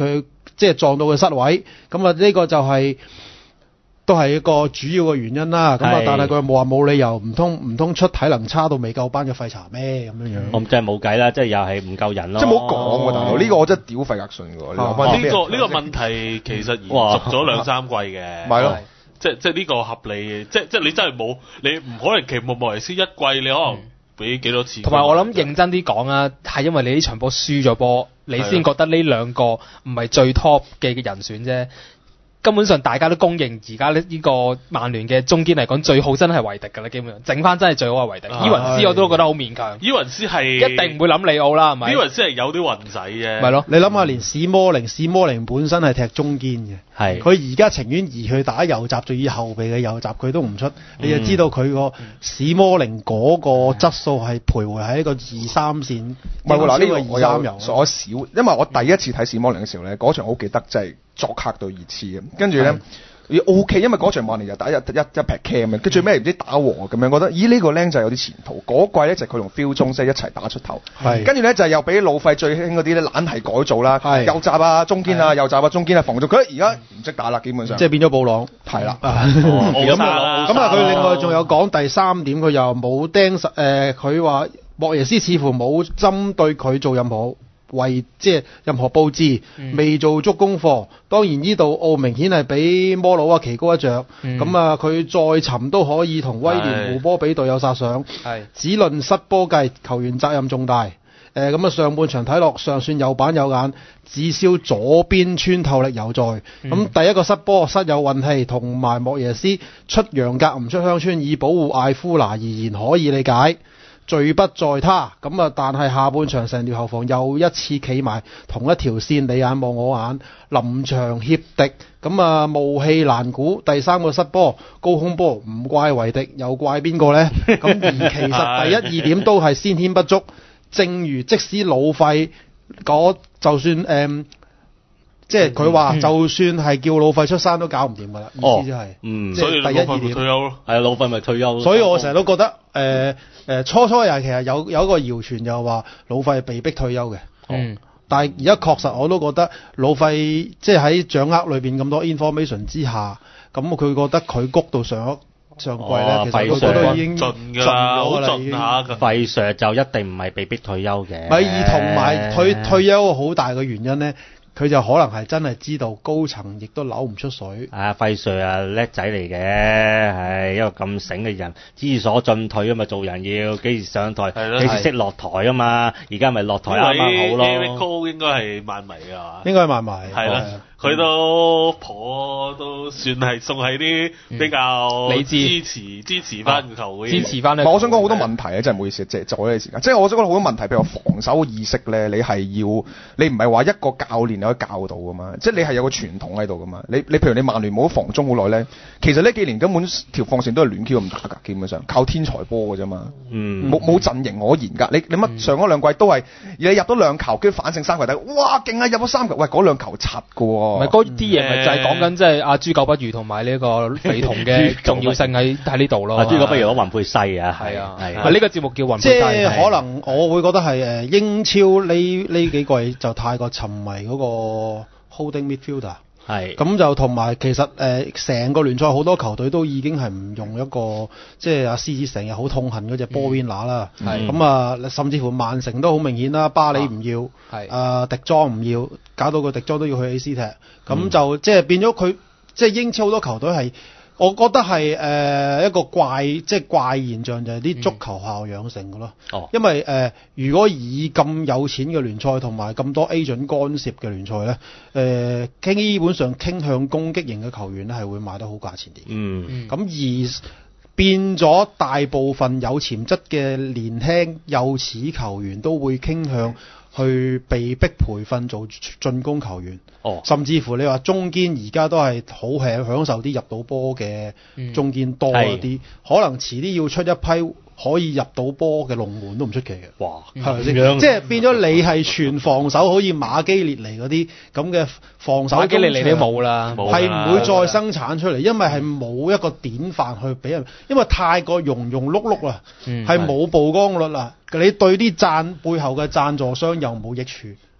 即係撞到佢失位，咁啊呢個就係、是。都係一個主要嘅原因啦，咁啊，但係佢冇話冇理由，唔通唔通出體能差到未夠班嘅廢柴咩咁樣樣？ 咁真係冇計啦，即係又係唔夠人咯。 即係冇講喎，大佬，呢個我真係屌費格遜喎。呢個呢個問題其實延續咗兩三季嘅， 咪咯， 即係即係呢個合理，即係即係你真係冇，你唔可能期望莫耶斯一季你可能俾幾多次。 同埋我諗認真啲講啊，係因為你呢場波輸咗波，你先覺得呢兩個唔係最 top 嘅人選啫。根本上大家都公認而家呢呢個曼聯嘅中堅嚟講最好真係維迪㗎啦，基本上整翻真係最好係維迪。伊雲斯我都覺得好勉強。 伊雲斯係一定唔會諗里奧啦，係咪？ 伊雲斯係有啲運仔嘅。 咪咯，你諗下，連史摩寧，史摩寧本身係踢中堅嘅，係佢而家情願移去打右閘，仲以後備嘅右閘佢都唔出，嗯、你就知道佢個史摩寧嗰個質素係徘徊喺一個二三線。 唔係喎，嗱呢個我有所少，因為我第一次睇史摩寧嘅時候咧，嗰場好記得就係、是。作客對熱刺嘅，跟住咧要 OK，因為嗰場曼聯就打一一一劈 cam 嘅，跟住最尾唔知打和咁樣，覺得咦呢、呢個僆仔有啲前途。嗰季咧就佢同 Phil Jones一齊打出頭，跟住咧就又俾老費最興嗰啲咧懶係改造啦，右閘啊中堅啊右閘啊中堅啊防咗佢，而家唔識打啦，基本上即係變咗布朗， 係啦。 咁啊佢另外仲有講第三點，佢又冇釘實誒，佢、呃、話莫耶斯似乎冇針對佢做任何。為即係任何佈置，未做足功課。當然呢度奧明顯係比摩魯啊奇高一着。咁啊佢再尋都可以同威廉互波比隊友殺上。只論失波計，球員責任重大。誒咁啊上半場睇落尚算有板有眼，至少左邊穿透力有在。咁、嗯、第一個失波失有運氣，同埋莫耶斯出洋格唔出鄉村，以保護艾夫拿而言可以理解。罪不在他，咁啊！但係下半場成條後防又一次企埋同一條線，你眼望我眼，臨場協敵，咁啊霧氣難估。第三個失波，高空波，唔怪維迪，又怪邊個呢？咁而其實第一二點都係先天不足，正如即使老費嗰就算誒。嗯即係佢話，就算係叫老費出山都搞唔掂㗎啦。意思就係、是， 嗯，所以第一二點退休咯， 係啊，老費咪退休咯。 所以我成日都覺得，誒、呃、誒、呃，初初又其實有有一個謠傳就話老費係被逼退休嘅。嗯，但係而家確實我都覺得老費即係喺掌握裏邊咁多 information 之下，咁佢覺得佢谷到上一上季咧，哦、其實佢覺得已經盡㗎啦，好盡下㗎。 費 Sir 就一定唔係被逼退休嘅。 咪而同埋退退休好大嘅原因咧。佢就可能係真係知道高層亦都扭唔出水。 啊，費 Sir 啊，叻仔嚟嘅，係一個咁醒嘅人，知所進退啊嘛，做人要幾時上台，幾時識落台啊嘛，而家咪落台啱啱好咯。 Eric Cole 應該係曼迷㗎嘛？ 應該係曼迷。 係啦。佢都婆都算係送喺啲比較理智支持支持翻個球會， 支持翻。 我想講好多問題啊，真係唔好意思，即係阻咗你時間。即係我想講好多問題，譬如防守意識咧，你係要你唔係話一個教練你可以教到噶嘛？即係你係有個傳統喺度噶嘛？你你譬如你曼聯冇防中好耐咧，其實呢幾年根本條防線都係亂 Q 咁打㗎，基本上靠天才波㗎啫嘛。嗯，冇冇陣型可言㗎。你你乜上嗰兩季都係你入到兩球，跟住反勝三球底，哇勁啊！入咗三球，喂嗰兩球柒㗎喎。 唔係嗰啲嘢，咪就係講緊即係阿豬狗不如同埋呢個肥童嘅重要性喺喺呢度咯。 阿豬狗不如攞雲佩西啊， 係啊，係啊， 呢個節目叫雲佩西。 即係可能我會覺得係誒英超呢呢幾季就太過沉迷嗰個 holding midfielder。係咁就同埋其實誒成、呃、個聯賽好多球隊都已經係唔用一個即係阿獅子成日好痛恨嗰隻波維拿啦，咁啊甚至乎曼城都好明顯啦，巴里唔要，係啊、呃、迪莊唔要，搞到個迪莊都要去 A C 踢，咁、嗯、就即係變咗佢即係英超好多球隊係。我覺得係誒、呃、一個怪即係怪現象，就係、是、啲足球校養成嘅咯。哦，因為誒、呃、如果以咁有錢嘅聯賽同埋咁多 agent 干涉嘅聯賽咧，誒、呃、基本上傾向攻擊型嘅球員咧係會賣得好價錢啲。嗯，咁而變咗大部分有潛質嘅年輕幼齒球員都會傾向去被逼培訓做進攻球員，哦，甚至乎你話中堅而家都係好係享受啲入到波嘅中堅多一啲，嗯，可能遲啲要出一批可以入到波嘅龍門都唔出奇嘅。哇，係咪先？即係變咗你係全防守，好似馬基列尼嗰啲咁嘅防守，馬基列尼都冇啦，係唔會再生產出嚟，因為係冇一個典範去俾人，因為太過庸庸碌碌啦，係冇曝光率啦。你對啲贊背後嘅贊助商又冇益處，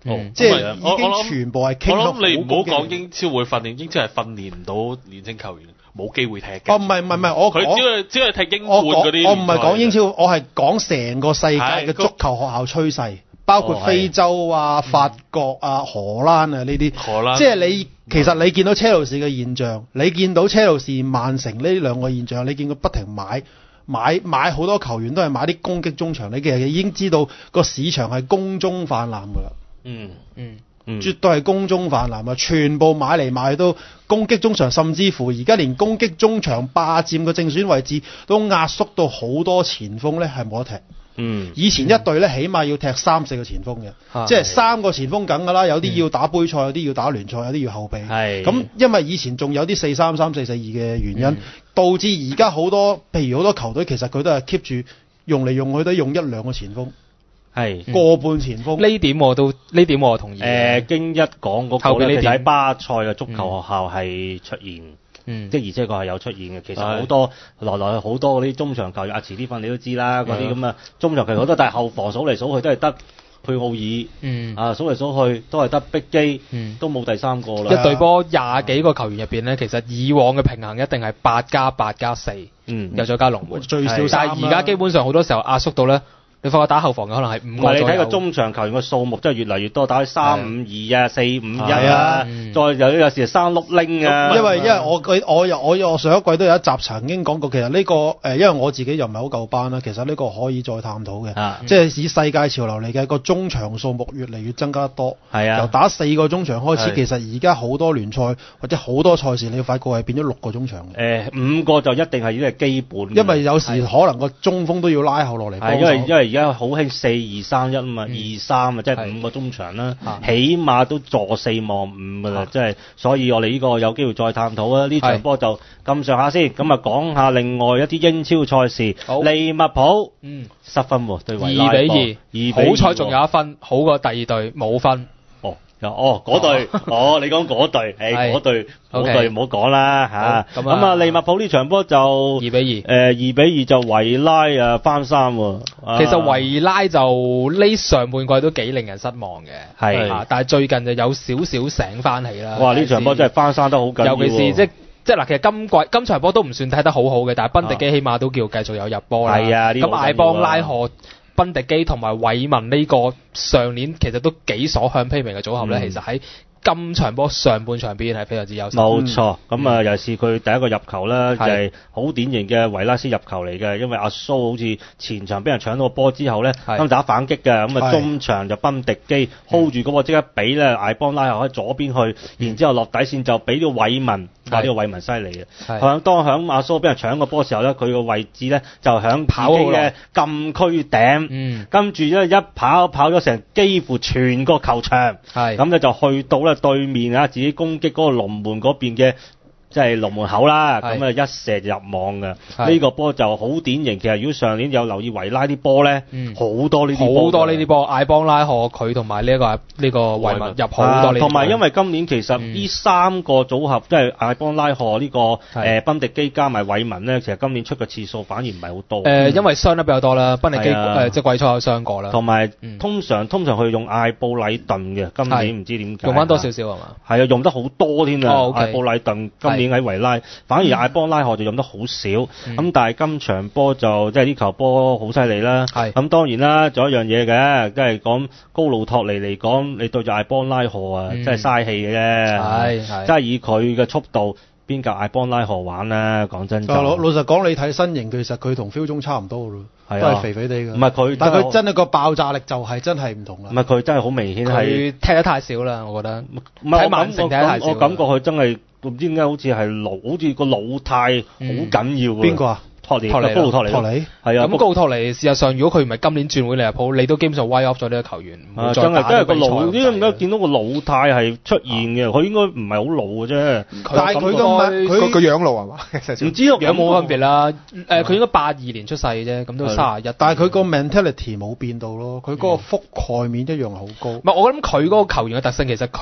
嗯、即係已經全部係傾得好。 我諗你唔好講英超會訓練，英超係訓練唔到年輕球員，冇機會踢嘅。 哦，唔係唔係唔係，我佢只係只係踢英冠嗰啲。 我唔係講英超，我係講成個世界嘅足球學校趨勢。包括非洲啊、哦、法國啊、荷蘭啊呢啲，荷蘭即係你其實你見到車路士嘅現象，你見到車路士、曼城呢兩個現象，你見佢不停買買買好多球員都係買啲攻擊中場，你其實已經知道個市場係攻中泛濫㗎啦。 嗯嗯嗯， 絕對係攻中泛濫啊！全部買嚟買去都攻擊中場，甚至乎而家連攻擊中場霸佔嘅正選位置都壓縮到好多前鋒咧係冇得踢。 嗯， 以前一隊咧起碼要踢三四個前鋒嘅，嗯、即係三個前鋒梗㗎啦，有啲要打杯賽，有啲要打聯賽，有啲要後備。係咁，因為以前仲有啲四三三、四四二嘅原因，嗯、導致而家好多，譬如好多球隊其實佢都係 keep 住用嚟用去都用一兩個前鋒， 係個半前鋒。 呢點我都呢點我同意。誒、 呃，經一講嗰個咧，其實喺巴塞嘅足球學校係出現。嗯嗯，即係而且確係有出現嘅，其實好多來來去好多嗰啲中場球員，阿遲啲份你都知啦，嗰啲咁啊中場球員好多，但係後防數嚟數去都係得佩奧爾，嗯啊數嚟數去都係得碧基，嗯都冇第三個啦。 一隊波廿幾個球員入邊咧，其實以往嘅平衡一定係八加八加四，嗯又再加龍門最少三， 但係而家基本上好多時候壓縮到咧。你發覺打後防嘅可能係五個， 你睇個中場球員嘅數目真係越嚟越多，打三五二啊、四五一啊，再有有時三碌拎啊。 因為因為我佢我又我我上一季都有一集曾經講過，其實呢個誒，因為我自己又唔係好夠班啦，其實呢個可以再探討嘅，啊、即係以世界潮流嚟嘅個中場數目越嚟越增加得多。係啊，由打四個中場開始，其實而家好多聯賽或者好多賽事，你發覺係變咗六個中場。 誒、呃，五個就一定係已經係基本。 因為有時可能個中鋒都要拉後落嚟幫手。 因為因為而家好興四二三一啊嘛，二三啊，即係五個中場啦，起碼都坐四望五噶啦，即係，所以我哋呢個有機會再探討啊。呢場波就咁上下先，咁啊講下另外一啲英超賽事，利物浦嗯失分喎，對維拉波二比二， 好彩仲有一分，好過第二隊冇分。 哦，嗰隊，哦，你講嗰隊，誒，嗰隊，嗰隊唔好講啦嚇。咁啊，利物浦呢場波就二比二，誒， 二比二就維拉啊翻三喎。 其實維拉就呢上半季都幾令人失望嘅，係，但係最近就有少少醒翻起啦。 哇！呢場波真係翻生得好緊要， 尤其是即即嗱，其實今季今場波都唔算睇得好好嘅，但係賓迪基起碼都叫繼續有入波啦。係啊，咁艾邦拉荷。賓迪基同埋韋文呢個上年其實都幾所向披靡嘅組合咧，嗯、其實喺今場波上半場表現係非常之優秀。 冇錯，咁啊尤其是佢第一個入球啦，就係好典型嘅維拉斯入球嚟嘅，因為阿蘇好似前場俾人搶到個波之後咧，咁打反擊嘅，咁啊中場就賓迪基 hold 住嗰個即刻俾咧艾邦拉後喺左邊去，然之後落底線就俾咗韋文。哇！呢個韋文犀利嘅，響當響阿蘇俾人搶個波時候咧，佢個位置咧就響跑嘅禁區頂，嗯，跟住咧一跑跑咗成幾乎全個球場，係咁咧就去到咧對面啊自己攻擊嗰個龍門嗰邊嘅。即係龍門口啦，咁啊一射入網嘅，呢個波就好典型。其實如果上年有留意維拉啲波咧，好多呢啲好多呢啲波，艾邦拉荷佢同埋呢一個呢個維文入好多呢啲。 同埋因為今年其實呢三個組合，即係艾邦拉荷呢個誒賓迪基加埋維文咧，其實今年出嘅次數反而唔係好多。 誒，因為傷得比較多啦，賓迪基誒即係季初有傷過啦。 同埋通常通常佢用艾布禮頓嘅，今年唔知點解用翻多少少係嘛？ 係啊，用得好多添啊！艾布禮頓今年喺維拉，反而艾邦拉荷就用得好少，咁、嗯、但係今場波就即係呢球波好犀利啦。咁當然啦，仲有一樣嘢嘅，即係講高路托尼嚟講，你對住艾邦拉荷啊，真係嘥氣嘅啫。即係以佢嘅速度，邊夠艾邦拉荷玩啦？講真就老老實講，你睇身形，其實佢同 Phil 中差唔多咯。都係肥肥地嘅， 唔係佢， 但係佢真係個爆炸力就係真係唔同啦。 唔係佢真係好明顯係踢得太少啦，我覺得。 唔係我感覺，我，我感覺佢真係唔知點解好似係老，好似個老態好緊要㗎。邊個啊？托尼， 托尼， 高托尼， 托尼係啊。咁高托尼事實上，如果佢唔係今年轉會利物浦，你都基本上 write off 咗呢個球員。 啊，真係真係個老，因為點解見到個老態係出現嘅？佢應該唔係好老嘅啫。 但係佢咁佢個樣老係嘛？ 唔知樣冇分別啦。誒，佢應該八二年出世嘅啫，咁都三十一。 但係佢個 mentality 冇變到咯，佢嗰個覆蓋面一樣好高。 唔係，我諗佢嗰個球員嘅特性其實佢。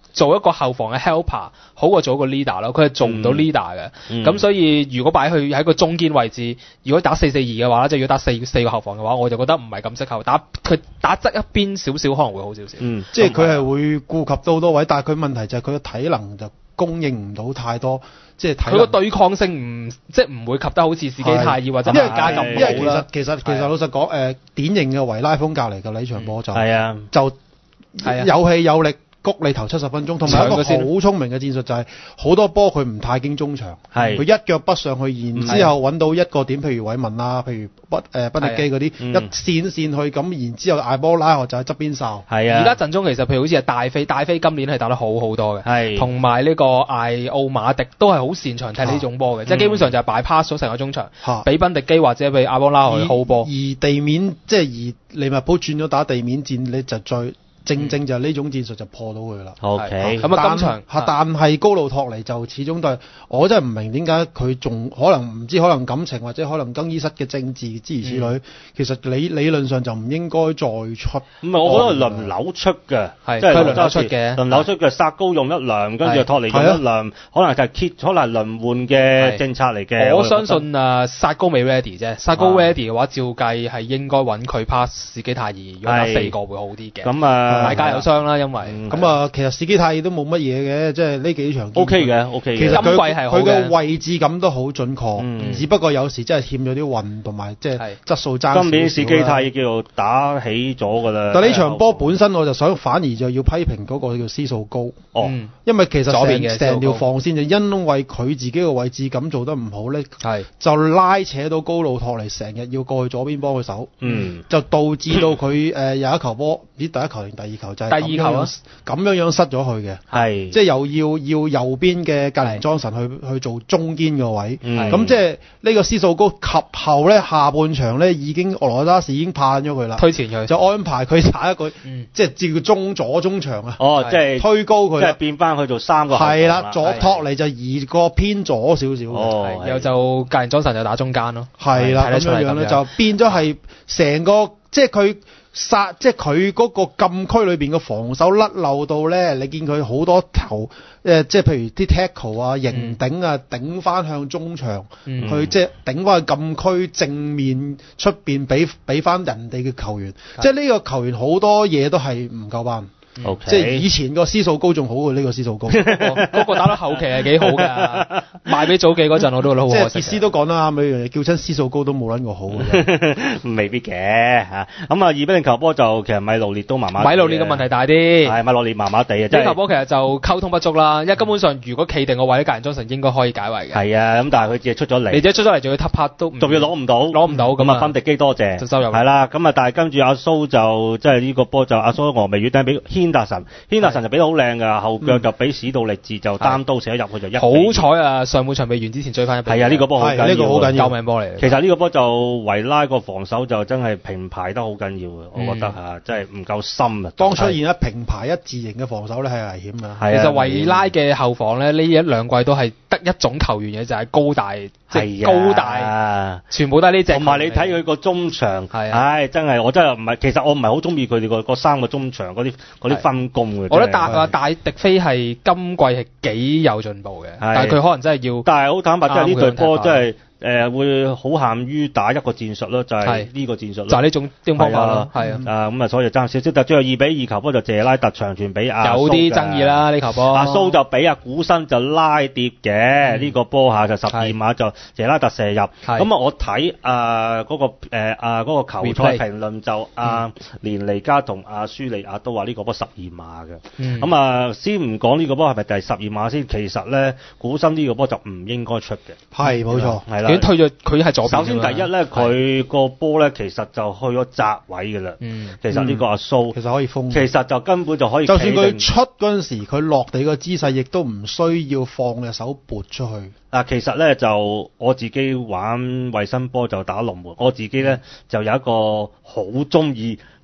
做一個後防嘅 helper 好過做一個 leader 咯，佢係做唔到 leader 嘅。咁、嗯嗯、所以如果擺去喺個中堅位置，如果打四四二嘅話，即係如果打四四個後防嘅話，我就覺得唔係咁適合打佢打側一邊少少可能會好少少。嗯， 即係佢係會顧及到好多位，但係佢問題就係佢嘅體能就供應唔到太多，即係佢個對抗性唔即係唔會及得好似士基泰爾或者馬加咁好啦。 因為其實其實其實老實講，誒、呃、典型嘅維拉風格嚟嘅呢場波就係啊，就有氣有力。谷你頭七十分鐘，同埋一個好聰明嘅戰術就係好多波佢唔太經中場，佢一腳不上去，然之後揾到一個點，譬如韋文啊，譬如不誒賓迪基嗰啲，一線線去咁，然之後艾波拉就喺側邊哨。係啊， 而家陣中其實譬如好似係大飛，大飛今年係打得好好多嘅，同埋呢個艾奧馬迪都係好擅長踢呢種波嘅，即係基本上就係 bypass 咗成個中場，俾賓迪基或者俾艾波拉去 hold 波。 而地面即係而利物浦轉咗打地面戰，你就再。正正就係呢種戰術就破到佢啦。 OK， 咁啊，今場但係高路托尼就始終都係，我真係唔明點解佢仲可能唔知可能感情或者可能更衣室嘅政治諸如此類，嗯、其實理理論上就唔應該再出。 唔係，我覺得係輪流出嘅， 係即係輪流出嘅， 輪流出嘅，殺高用一輪，跟住托尼用一輪，可能就係 keep，可能係輪換嘅政策嚟嘅。 我相信啊，殺高未 ready 啫，殺高 ready 嘅話，照計係應該揾佢 pass 士基泰爾，如果打四個會好啲嘅。 咁啊。 大家有傷啦，因為咁啊，其實史基泰爾都冇乜嘢嘅，即係呢幾場 O K 嘅 O K 嘅。 其實佢佢嘅位置感都好準確，嗯、只不過有時真係欠咗啲運同埋即係質素爭少少。 今年史基泰爾叫做打起咗㗎啦。 但呢場波本身我就想反而就要批評嗰個叫斯素高。哦、嗯，因為其實成成條防線就因為佢自己嘅位置感做得唔好咧，係就拉扯到高路托尼成日要過去左邊幫佢手，嗯，就導致到佢誒有一球波，唔知第一球定第二球就係、是。第二球啊，咁樣樣失咗去嘅，係即係又要要右邊嘅格林莊臣去去做中堅嘅位，咁即係呢個斯素高及後咧下半場咧已經俄羅拉斯已經判咗佢啦， 推前佢就安排佢打一個、嗯、即係叫中左中場啊， 哦，即係推高佢， 即係變翻去做三個， 係啦，左托嚟就移過偏左少少， 哦，然後就格林莊臣就打中間咯， 係啦，咁樣樣咧就變咗係成個即係佢。殺即係佢嗰個禁區裏邊嘅防守甩漏到咧，你見佢好多球誒、呃，即係譬如啲 tackle 啊、迎頂啊，頂翻向中場，嗯、去即係頂翻去禁區正面出邊，俾俾翻人哋嘅球員，嗯、即係呢個球員好多嘢都係唔夠班。 Okay. 即係以前個斯素高仲好過呢個斯素高， 嗰個打到後期係幾好㗎，賣俾早記嗰陣我都覺得好可惜。 即係傑斯都講啦，咪叫親斯素高都冇撚過好嘅， 未必嘅嚇。咁啊，二比零球波就其實米路列都麻麻， 米路列嘅問題大啲， 係米路列麻麻地啊。 呢球波其實就溝通不足啦，因為根本上如果企定個位，格林莊臣應該可以解圍嘅。 係啊，咁但係佢只係出咗嚟， 你只係出咗嚟仲要突拍都， 仲要攞唔到， 攞唔到咁啊，芬迪基多謝， 就收入係啦。咁啊，但係跟住阿蘇就即係呢個波就阿蘇俄眉月頂俾軒達臣，軒達臣就俾得好靚㗎，後腳就俾史杜力治就單刀射咗入去就一。 好彩啊！上半場未完之前追翻一比。 係啊，呢個波好緊要， 呢個好緊要， 救命波嚟。 其實呢個波就維拉個防守就真係平排得好緊要嘅，我覺得嚇，真係唔夠深啊。 當出現一平排一字形嘅防守咧，係危險㗎。 其實維拉嘅後防咧，呢一兩季都係得一種球員嘅，就係高大，即係高大，全部都係呢隻。 同埋你睇佢個中場，唉，真係我真係唔係，其實我唔係好中意佢哋個個三個中場嗰啲嗰啲分工嘅。 我覺得大啊大迪飛係今季係幾有進步嘅，但係佢可能真係要。 但係好坦白，即係呢隊波真係。誒、呃、會好限於打一個戰術咯，就係、是、呢個戰術咯， 就係、是、呢種啲方法咯，係啊，啊咁啊，所以就爭少少，但最後二比二球波就謝拉特長傳俾阿蘇， 有啲爭議啦呢球波， 阿蘇就俾阿古森就拉跌嘅，呢、嗯、個波下就十二碼就謝拉特射入，咁啊我睇啊嗰個誒啊嗰個球賽評論就阿、啊嗯、連尼加同阿舒利亞都話呢個波十二碼嘅，咁、嗯、啊先唔講呢個波係咪第十二碼先，其實咧古森呢個波就唔應該出嘅， 係冇錯， 係啦。 佢退咗，佢係左邊。 首先第一咧，佢個波咧其實就去咗窄位嘅啦。嗯，其實呢個阿蘇、嗯、 其實可以封。 其實就根本就可以。 就算佢出嗰陣時，佢落地個姿勢亦都唔需要放隻手撥出去。 啊，其實咧就我自己玩衛生波就打龍門，我自己咧就有一個好中意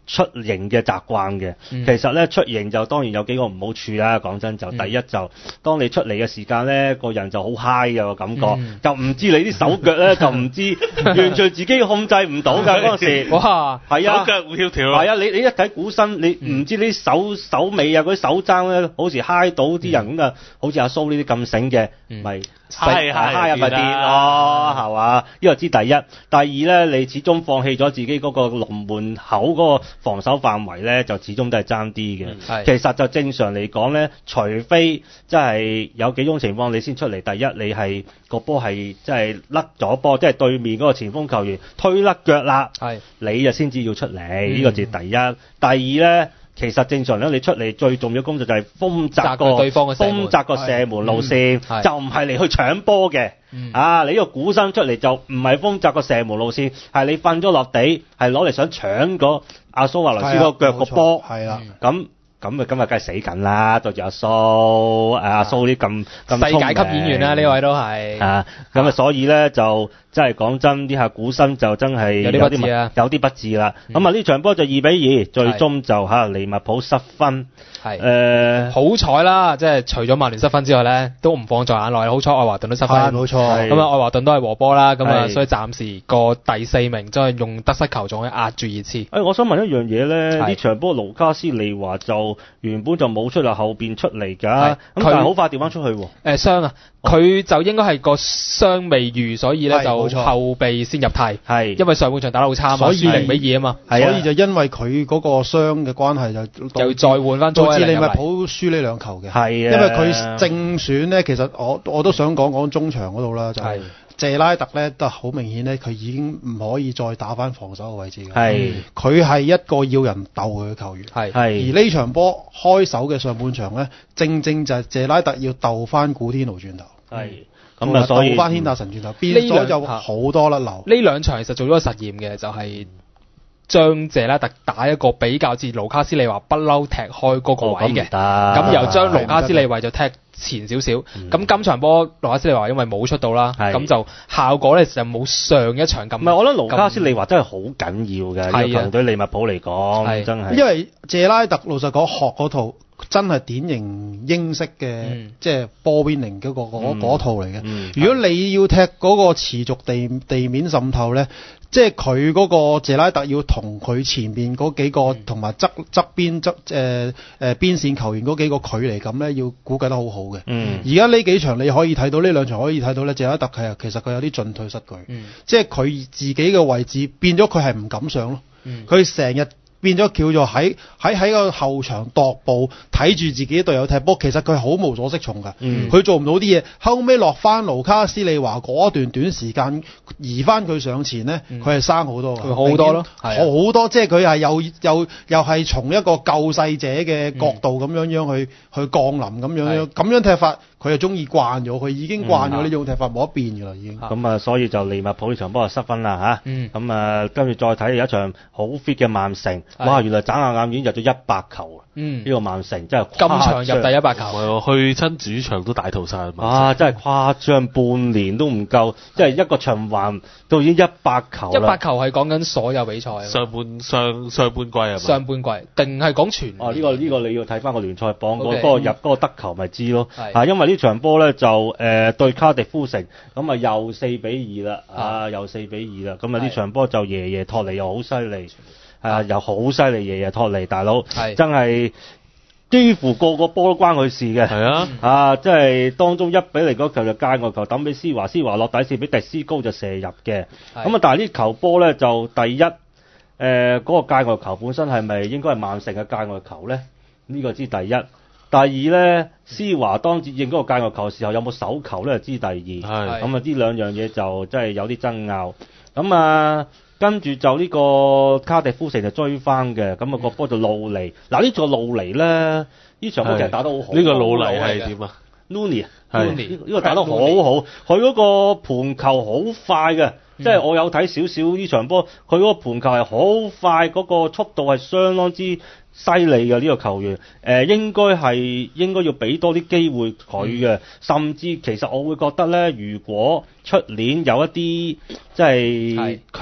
出營嘅習慣嘅。嗯、其實咧出營就當然有幾個唔好處啦。講真就、嗯、第一就當你出嚟嘅時間咧，個人就好 high 嘅個感覺，嗯、就唔知你啲手腳咧就唔知完全自己控制唔到㗎嗰陣時。哇！係啊，手腳會跳跳。係啊，你你一睇鼓身，你唔知你手手尾啊嗰啲手踭咧，好似 high 到啲人咁啊，好似阿蘇呢啲咁醒嘅，咪、嗯。係係係入咪跌咯，係嘛？呢個知第一。第二咧，你始終放棄咗自己嗰個龍門口嗰個防守範圍咧，就始終都係爭啲嘅。嗯、其實就正常嚟講咧，除非即係有幾種情況你先出嚟。第一，你係個波係即係甩咗波，即係對面嗰個前鋒球員推甩腳啦，係你就先至要出嚟。呢、嗯、個就第一。第二咧。其實正常咧，你出嚟最重要工作就係封閘個對方嘅封閘個射門路線，嗯、就唔係嚟去搶波嘅。嗯、啊，你呢個鼓身出嚟就唔係封閘個射門路線，係你瞓咗落地，係攞嚟想搶個阿蘇華雷斯個腳個波。係啦，咁。咁啊，今日梗係死緊啦！對住阿蘇，阿蘇啲咁咁世界級演員啦，呢位都係啊，咁啊，所以咧就真係講真，呢下鼓身就真係有啲不智啊，有啲不智啦。咁啊，呢場波就二比二，最終就嚇利物浦失分。係誒， 好彩啦，即係除咗曼聯失分之外咧，都唔放在眼內。好彩愛華頓都失分， 冇錯。 咁啊，愛華頓都係和波啦，咁啊，所以暫時個第四名即係用得失球仲可以壓住熱刺。 誒，我想問一樣嘢咧，呢場波盧卡斯利華就原本就冇出嚟，後邊出嚟㗎，咁但係好快調翻出去喎。 誒傷啊，佢就應該係個傷未愈，所以咧就後備先入替。係，因為上半場打得好差嘛，所以零比二啊嘛。 所以就因為佢嗰個傷嘅關係，就就再換翻咗。 利物浦輸呢兩球嘅，係啊，因為佢正選咧，其實我我都想講講中場嗰度啦，就係、是、謝拉特咧，都好明顯咧，佢已經唔可以再打翻防守嘅位置嘅，係，佢係一個要人鬥佢嘅球員，係，而呢場波開手嘅上半場咧，正正就係謝拉特要鬥翻古天奴轉頭，係，咁啊，鬥翻軒達臣轉頭，變咗就好多甩漏。 呢兩場其實做咗個實驗嘅，就係、是。將謝拉特打一個比較似盧卡斯利華不嬲踢開嗰個位嘅，咁、哦、又將盧卡斯利華就踢前少少。咁、嗯、今場波盧卡斯利華因為冇出到啦，咁就效果咧就冇上一場咁。唔係， 我覺得盧卡斯利華真係好緊要嘅，呢個球隊利物浦嚟講，真係。 因為謝拉特老實講學嗰套真係典型英式嘅，嗯、即係波邊寧嗰個嗰嗰套嚟嘅。嗯、如果你要踢嗰個持續地地面滲透咧。即係佢嗰個謝拉特要同佢前面嗰幾個同埋側側邊側誒誒邊線球員嗰幾個距離感咧，要估計得好好嘅。嗯，而家呢幾場你可以睇到，呢兩場可以睇到咧，謝拉特係其實佢有啲進退失據。嗯，即係佢自己嘅位置變咗，佢係唔敢上咯。嗯，佢成日。變咗叫做喺喺喺個後場踱步睇住自己隊友踢波，其實佢好無所適從㗎。佢、嗯、做唔到啲嘢，後尾落翻盧卡斯利華嗰段短時間移翻佢上前咧，佢係生好多， 佢好多咯， 好好多，即係佢係又又又係從一個救世者嘅角度咁樣樣去、嗯、去降臨咁樣樣，咁樣踢法。佢就中意慣咗，佢已經慣咗呢種踢法，冇得變㗎啦，已經。 咁啊，所以就利物浦呢場波就失分啦嚇。咁啊，跟住再睇有一場好 fit 嘅曼城，哇！原來眨下眼已經入咗一百球啊！呢個曼城真係今場入第一百球， 去親主場都大屠殺啊！真係誇張，半年都唔夠，即係一個循環都已經一百球啦。 一百球係講緊所有比賽。 上半上上半季係嘛？ 上半季定係講全？ 哦，呢個呢個你要睇翻個聯賽榜嗰個入嗰個得球咪知咯。係，因為呢場波咧就誒、呃、對卡迪夫城，咁啊又四比二啦，啊又四比二啦，咁啊呢場波就爺爺托尼又好犀利，啊又好犀利，爺爺托尼大佬，真係幾乎個個波都關佢事嘅，係啊，啊即係當中一比零嗰球就界外球抌俾施華，施華落底線俾迪斯高就射入嘅，咁啊但係呢球波咧就第一誒嗰、呃那個界外球本身係咪應該係曼城嘅界外球咧？呢、這個知第一。第二咧，施華當接應嗰個界外球嘅時候有冇手球咧？就知第二。係咁啊，呢兩樣嘢就真係有啲爭拗。咁啊，跟住就呢個卡迪夫城就追翻嘅，咁啊個波就路尼。嗱呢個路尼咧，呢場波其實打得好好。 呢、這個路尼係點啊 ？Looney 啊，呢個打得好好。佢嗰個盤球好快嘅，嗯、即係我有睇少少呢場波，佢嗰個盤球係好快，嗰、那個速度係相當之犀利嘅呢個球員，誒、呃、應該係應該要俾多啲機會佢嘅，嗯、甚至其實我會覺得咧，如果出年有一啲即係強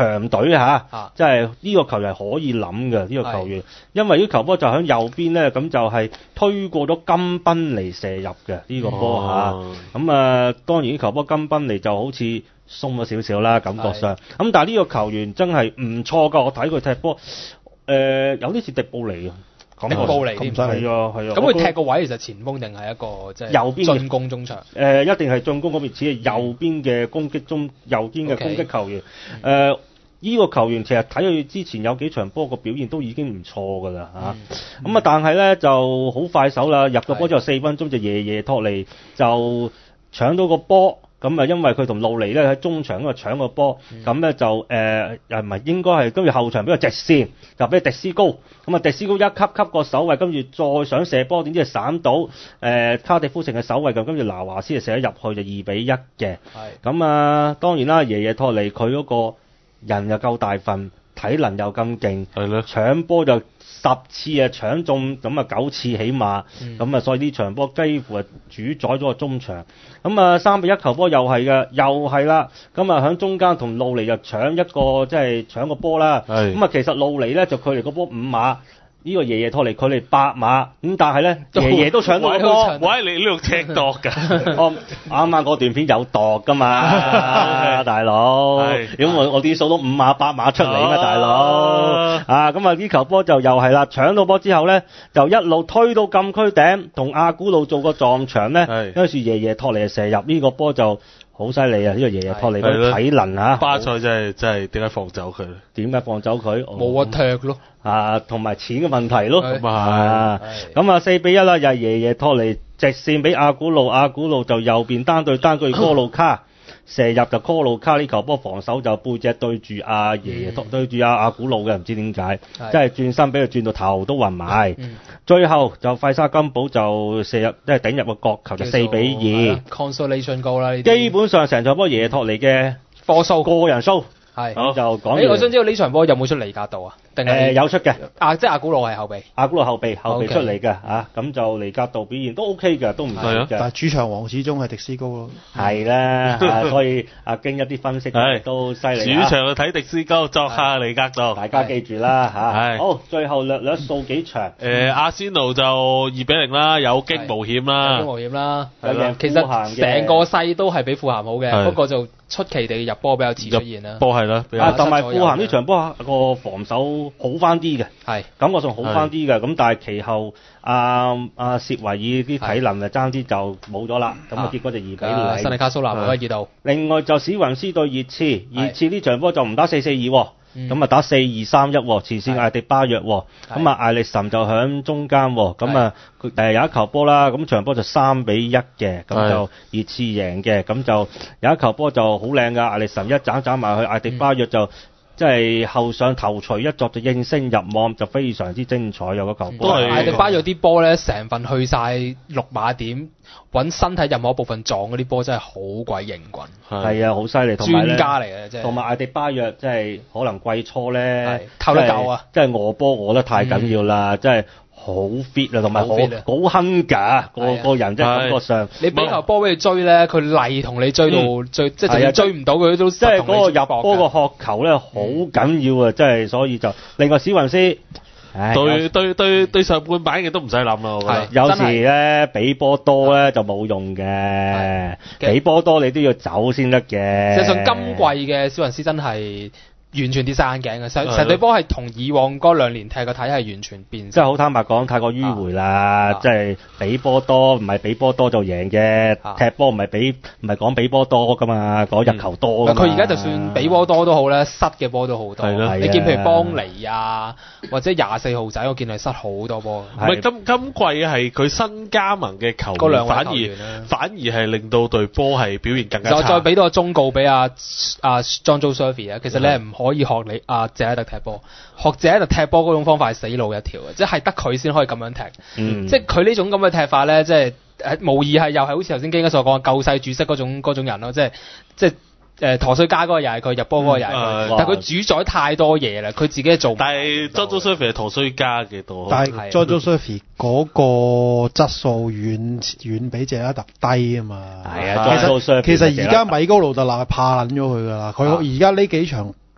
強隊嚇，即係呢個球員係可以諗嘅呢個球員，因為呢球波就喺右邊咧，咁就係推過咗金賓尼射入嘅呢、這個波嚇。咁、哦、啊，當然呢球波金賓尼就好似鬆咗少少啦，感覺上。咁但係呢個球員真係唔錯㗎，我睇佢踢波，誒、呃、有啲似迪布尼啊。 迪布尼添， 係啊係啊。 咁佢踢個位其實前鋒定係一個即係右邊進攻中場？誒、 呃，一定係進攻嗰邊，似係右邊嘅攻擊中右邊嘅攻擊球員。誒、okay. 呃，依、這個球員其實睇佢之前有幾場波個表現都已經唔錯㗎啦嚇。咁啊、嗯嗯，但係咧就好快手啦，入咗波之後四分鐘就耶耶托尼就搶到個波。咁啊，因為佢同路尼咧喺中場嗰度搶個波，咁、嗯、咧就誒又唔係應該係跟住後場俾個直線，就俾迪斯高，咁啊迪斯高一級級個守衞，跟住再想射波，點知係散到誒、呃、卡迪夫城嘅守衞咁，跟住拿華斯就射咗入去就二比一嘅。咁啊，當然啦，爺爺托尼佢嗰個人又夠大份，體能又咁勁，搶波就十次啊搶中，咁啊九次起碼，咁、嗯、啊所以呢場波幾乎係主宰咗個中場。咁啊三比一球波又係嘅，又係啦。咁啊喺中間同路尼就搶一個即係搶個波啦。咁啊其實路尼咧就距離個波五碼。呢、這個爺爺托尼距離八碼，咁但係咧爺爺都搶到波。 喂，你呢度踢度㗎？ 我啱啱嗰段片有度㗎嘛，啊、大佬。咁我我啲數都五碼八碼出嚟嘛，大佬。啊，咁啊呢球波就又係啦，搶到波之後咧，就一路推到禁區頂，同阿古路做個撞牆咧，跟住爺爺托尼射入呢、這個波就。好犀利啊！呢、這個爺爺托尼嘅體能啊， 巴塞真係真係點解放走佢？ 點解放走佢？ 冇得踢咯， 啊，同埋錢嘅問題咯，咁啊，咁啊四比一啦，又係爺爺托尼直線俾阿古路，阿古路就右邊單對單對哥路卡。射入就科路卡呢球波防守就背脊對住阿爺爺、嗯、對住阿阿古路嘅，唔知點解，即係轉身俾佢轉到頭都暈埋、嗯。最後就費沙金寶就射入，即係頂入個角球就四比二。 consolation goal 啦， 基本上成場波爺爺托尼嘅科數個人數。係，咁就講。誒， 我想知道呢場波有冇出尼格度啊？定係、 呃、有出嘅。 啊，即係阿古路係後備。 阿古路後備，後備出嚟嘅嚇，咁、okay. 啊、就尼格度表現都 OK 嘅，都唔錯嘅。 但係主場王始終係迪斯高咯。 係啦、啊，所以阿京一啲分析都犀利。 主場去睇迪斯高，作下尼格度。 大家記住啦嚇。好，最後略略數幾場。誒、 呃，阿仙奴就二比零啦，有驚無險啦。 有驚無險啦。其實成個勢都係比富咸好嘅，不過就出奇地入波比較遲出現啦。 波係啦， 同埋富咸呢場波個防守好翻啲嘅，係感覺上好翻啲嘅。咁但係其後阿阿薛維爾啲體能啊爭啲就冇咗啦。咁啊結果就二比零。 新尼卡蘇納冇得熱到。 另外就史雲斯對熱刺，熱刺呢場波就唔打四四二，咁、嗯、啊打四二三一，前線艾迪巴約，咁啊艾力神就響中間，咁啊誒有一球波啦，咁場波就三比一嘅，咁就熱刺贏嘅，咁就有一球波就好靚噶，艾力神一斬斬埋去，艾迪巴約就。嗯即係後上頭錘一作就應聲入網，就非常之精彩，有個球波。 艾迪巴約啲波咧，成份去晒六碼點，揾身體任何一部分撞嗰啲波真係好鬼型棍。 係啊，好犀利， 專家嚟嘅，即係。同埋艾迪巴約即係可能季初咧， 透得夠啊！ 即係餓波餓得太緊要啦，即係。好 fit 啊，同埋好好哼㗎，個個人即係感覺上。 你俾球波俾佢追咧，佢嚟同你追到、嗯、追，即係就算追唔到佢都。 即係嗰個入波個渴球咧，好緊要啊！即、嗯、係所以就另外史雲斯。 對對對對上半版嘅都唔使諗啦，我覺得有時咧比波多咧就冇用嘅，比波多你都要走先得嘅。 實際上今季嘅史雲斯真係。完全跌晒眼鏡嘅，成成隊波係同以往嗰兩年踢嘅體係完全變。 即係好坦白講，太過迂迴啦。即係比波多，唔係比波多就贏嘅。踢波唔係比，唔係講比波多噶嘛，講入球多㗎嘛。 佢而家就算比波多都好咧，失嘅波都好多。你見譬如邦尼啊，或者廿四號仔，我見佢失好多波。 唔係今今季係佢新加盟嘅球員，反而反而係令到隊波係表現更加差。 再再俾多個忠告俾阿阿 John Joe Survey 啊，其實你係唔可以學你阿謝喺度踢波，學謝喺度踢波嗰種方法係死路一條嘅，即係得佢先可以咁樣踢。嗯、即係佢呢種咁嘅踢法咧，即係誒無疑係又係好似頭先京一所講救世主式嗰種嗰種人咯，即係即係誒陀衰家嗰個又係佢，入波嗰個又係佢，但係佢主宰太多嘢啦，佢自己係做唔到。 但係 Jojo Survey 係陀衰家嘅多， 但係 Jojo Survey 嗰個質素遠遠比謝拉特低啊嘛。 係啊， 其實其實而家米高魯特納係怕撚咗佢㗎啦，佢而家呢幾場。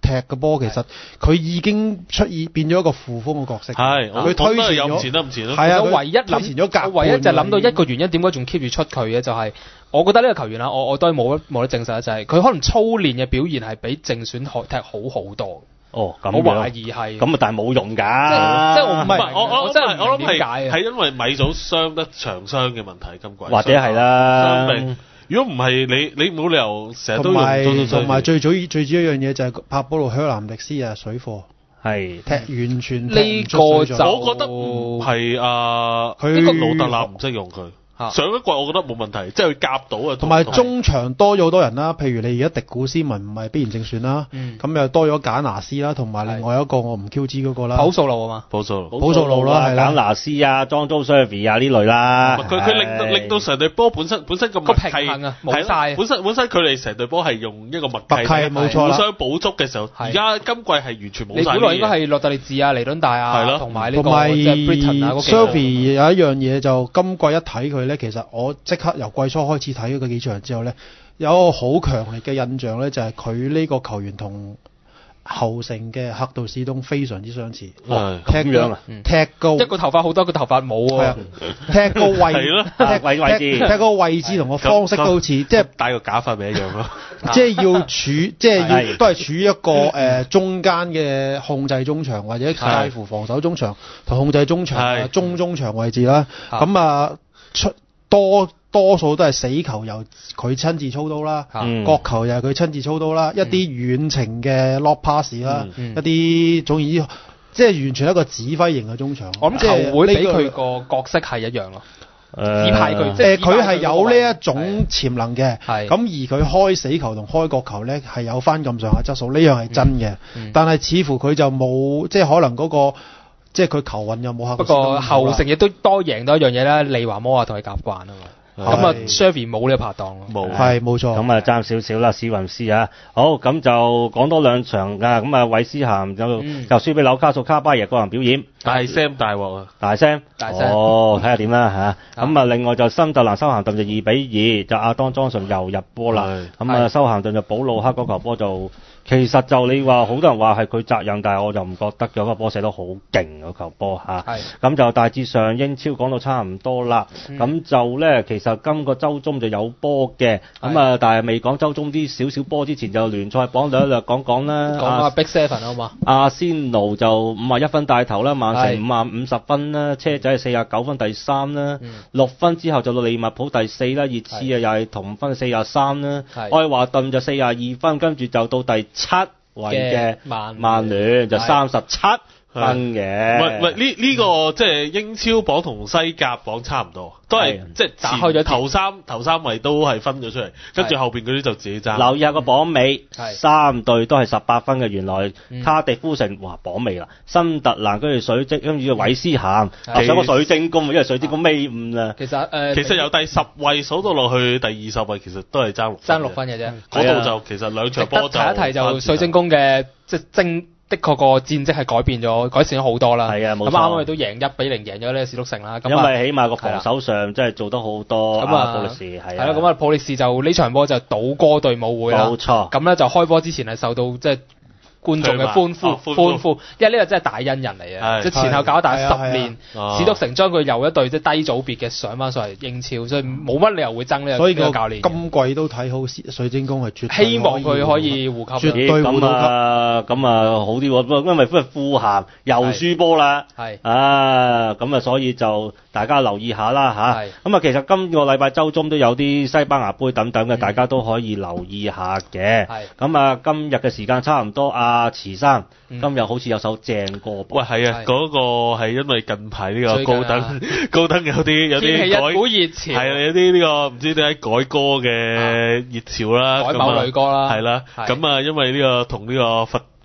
踢嘅波，其實佢已經出現變咗一個副鋒嘅角色。 係， 佢推前有前得唔前咯？ 係啊， 唯一推前咗格， 唯一就諗到一個原因，點解仲 keep 住出佢嘅就係、是，我覺得呢個球員啊，我我都係冇冇得證實，就係、是、佢可能操練嘅表現係比正選踢好好多。 哦，咁我懷疑係咁啊，但係冇用㗎。 即係我唔係我我真係我諗點解係因為米祖傷得長傷嘅問題，今季或者係啦。 如果唔係你你冇理由成日都用。同埋最主最主要一樣嘢就係帕保羅·香南迪斯啊，水貨係踢完全呢個就我覺得係啊，佢呢個魯特納唔識用佢。上一季我覺得冇問題，即係佢夾到啊。 同埋中場多咗好多人啦，譬如你而家迪古斯文唔係必然正選啦，咁、嗯、又多咗簡拿斯啦，同埋另外一個我唔 Q 知嗰個啦， 保素路啊嘛， 保素路， 保素路啦， 簡拿斯啊，莊租 Servi 啊呢類啦。 佢佢令到令到成隊波本身本身個默契平衡啊，冇晒。 本身本身佢哋成隊波係用一個默契， 冇錯， 互相補足嘅時候，而家今季係完全冇晒。 你本來應該係洛特利治啊、尼倫大啊，同埋呢個即係 Britain 啊嗰幾個。 Servi 有一樣嘢就今季一睇佢咧，其實我。即刻由季初開始睇嗰幾場之後咧，有一個好強烈嘅印象咧，就係佢呢個球員同後城嘅黑道士東非常之相似。 哦，踢樣啊， 踢個一個頭髮好多，一個頭髮冇喎。 踢個位， 踢位位置， 踢個位置同個方式都好似，即係戴個假髮咪一樣咯。 即係要處，即係要都係處於一個誒、呃、中間嘅控制中場，或者介乎防守中場同控制中場中中場位置啦。咁啊出。多多數都係死球由佢親自操刀啦，嗯、角球又係佢親自操刀啦，嗯、一啲遠程嘅 lob pass 啦，嗯、一啲總言之，即係完全一個指揮型嘅中場。 我諗球會俾佢個角色係一樣咯，指派佢，即係佢係有呢一種潛能嘅。咁而佢開死球同開角球咧係有翻咁上下質素，呢樣係真嘅。嗯嗯、但係似乎佢就冇，即係可能嗰、嗰個。即係佢球運又冇黑。 不過後成亦都多贏到一樣嘢啦，利華摩亞同佢夾慣啊嘛。咁啊 Servi 冇呢個拍檔咯。 冇，係冇錯。 咁啊爭少少啦，史雲斯啊。好，咁就講多兩場㗎。咁啊，韋斯咸就、嗯、就輸俾紐卡素卡巴耶個人表演。 大 Sam 大鑊啊！ 大 Sam。 大 Sam。 哦，睇下點啦嚇。咁啊，另外就新特蘭修咸頓就二比二，就亞當莊順又入波啦。咁啊，修咸頓就保魯克嗰球波就。其實就你話好多人話係佢責任，但係我就唔覺得嗰個波射得好勁嗰球波嚇。咁就大致上英超講到差唔多啦。咁、嗯、就咧，其實今個週中就有波嘅。咁啊，但係未講週中啲少少波之前，就聯賽榜略略講講啦。 講下 Big Seven 好嘛？ 阿仙奴就五十一分帶頭啦，曼城五十五十分啦，車仔四十九分第三啦，六、嗯、分之後就到利物浦第四啦，熱刺啊又係同分四十三啦，愛華頓就四十二分，跟住就到第七位嘅曼曼聯就三十七分嘅。 喂喂，呢呢個即係英超榜同西甲榜差唔多，都係即係打開咗頭三頭三位都係分咗出嚟，跟住後邊嗰啲就自己爭。 留意下個榜尾，三隊都係十八分嘅。原來卡迪夫城哇榜尾啦，新特蘭跟住水晶跟住韋斯咸，上個水晶宮，因為水晶宮尾五啦。 其實誒、呃， 其實由第十位數到落去第二十位，其實都係爭六爭六分嘅啫。 嗰度就其實兩場波就提一提就水晶宮嘅即係精。的確個戰績係改變咗，改善咗好多啦。 係啊，冇錯。咁啱啱佢都贏一比零贏咗呢個史篤城啦。 因為起碼個防守上真係做得好多。咁啊，普利士係。係啦， 咁啊，普利士就呢場波就倒戈對舞會啦。冇錯。咁咧就開波之前係受到即係觀眾嘅歡呼、哦、歡呼，歡呼因為呢個真係大恩人嚟嘅，即係前後搞咗大十年，史篤城將佢由一隊即係低組別嘅上翻上嚟英超，所以冇乜理由會爭呢個呢個教練。 今季都睇好水晶宮係絕對希望佢可以護級， 絕對護到級。 咁啊，咁啊好啲喎，因為富咸又輸波啦，係啊，咁啊所以就大家留意下啦嚇。咁啊，其實今個禮拜週中都有啲西班牙杯等等嘅，大家都可以留意下嘅。係咁啊，今日嘅時間差唔多啊。阿池生，今日好似有首正歌噃。 喂，係啊，嗰個係因為近排呢個高登，高登有啲有啲改， 好熱潮， 係啊，有啲呢個唔知點解改歌嘅熱潮啦， 改某類歌啦， 係啦，咁啊，因為呢個同呢個佛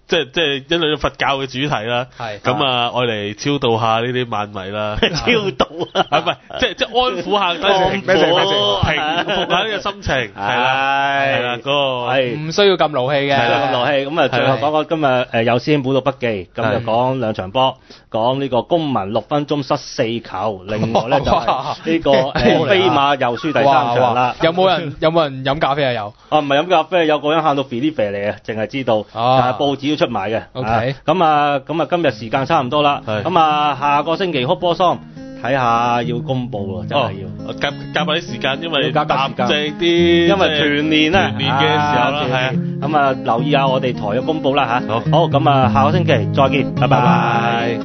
即係即係因為佛教嘅主題啦，咁啊愛嚟超度下呢啲萬迷啦， 超度啊， 唔係即係即係安撫下，平平平復下呢個心情，係啦係啦，嗰個係唔需要咁勞氣嘅， 係啦咁勞氣。咁啊最後講講今日誒有師兄補到筆記，咁就講兩場波，講呢個公民六分鐘失四球，另外咧就係呢個誒飛馬又輸第三場啦。 有冇人有冇人飲咖啡啊？有啊，唔係飲咖啡，有個人喊到肥啲肥嚟啊，淨係知道，但係報紙都出埋嘅。 OK， 咁啊咁啊今日時間差唔多啦，咁啊下個星期哭波桑睇下要公佈喎，真係要夾夾埋啲時間，因為夾夾正啲， 因為團年啊， 團年嘅時候啦，係啊， 咁啊留意下我哋台嘅公佈啦嚇。好，好，咁啊下個星期再見，拜拜。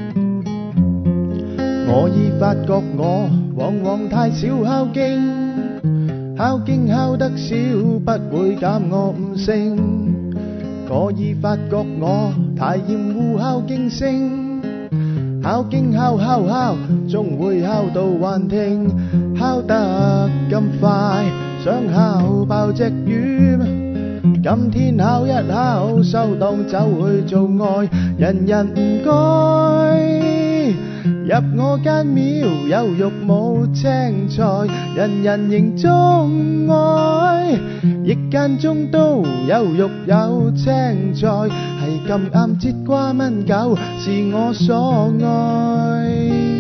我已發覺我往往太少孝敬，孝敬孝得少不會減我悟性。我已發覺我太厭惡孝敬聲，孝敬孝孝孝，終會孝到幻聽，孝得咁快，想孝爆隻魚。今天孝一孝，收檔走去做愛，人人唔該。入我間廟有肉冇青菜，人人認中愛，亦間中都有肉有青菜，係咁啱節瓜炆狗是我所愛。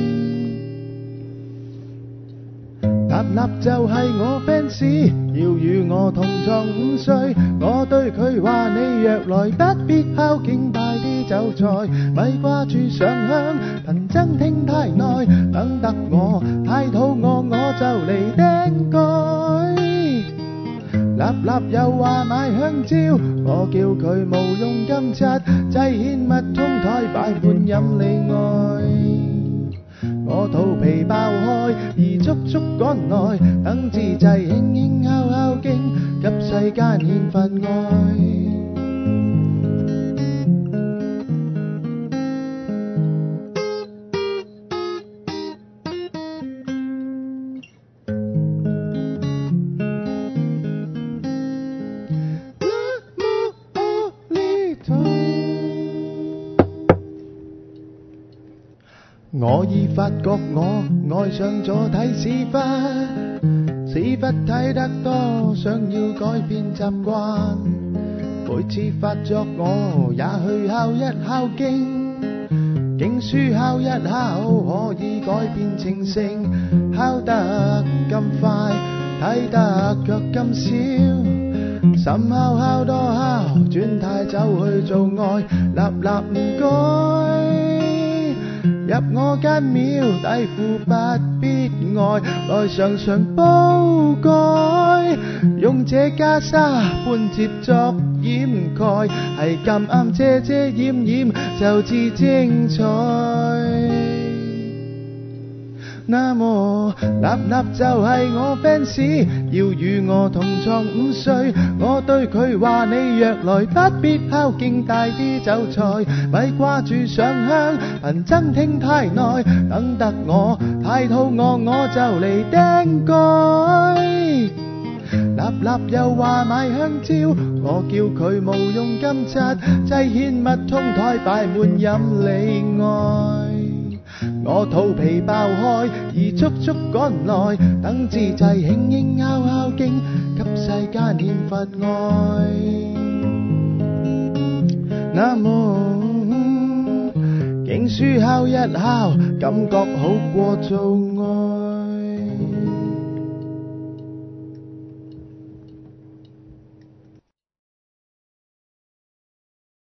立立就係我 fans， 要與我同床五歲，我對佢話你若來不必孝敬大啲酒菜，咪掛住上香貧僧聽太耐，等得我太肚餓我就嚟釘蓋。立立又話買香蕉，我叫佢無用金漆，祭獻蜜通台擺盤任你愛。我肚皮爆開，而足足趕來，等自制輕輕孝孝經，給世間獻佛愛。我已發覺我愛上咗睇屎忽，屎忽睇得多，想要改變習慣。每次發作我也去孝一孝經，經書孝一孝可以改變情性，孝得咁快，睇得卻咁少，心孝孝多孝，轉態走去做愛，立立唔該。入我間廟，底褲不必愛，來常常煲蓋，用這袈裟半截作掩蓋，係咁啱遮遮掩掩就至精彩。那麼立立就係我 fans， 要與我同床五歲，我對佢話你若來不必孝敬大啲酒菜，咪掛住上香貧僧聽太耐，等得我太肚餓我就嚟釘蓋。立立又話買香蕉，我叫佢無用金漆，祭獻蜜通台擺滿任你愛。我肚皮爆開，而足足趕來，等自制輕輕孝孝經，給世間獻佛愛。那麼經書孝一孝，感覺好過做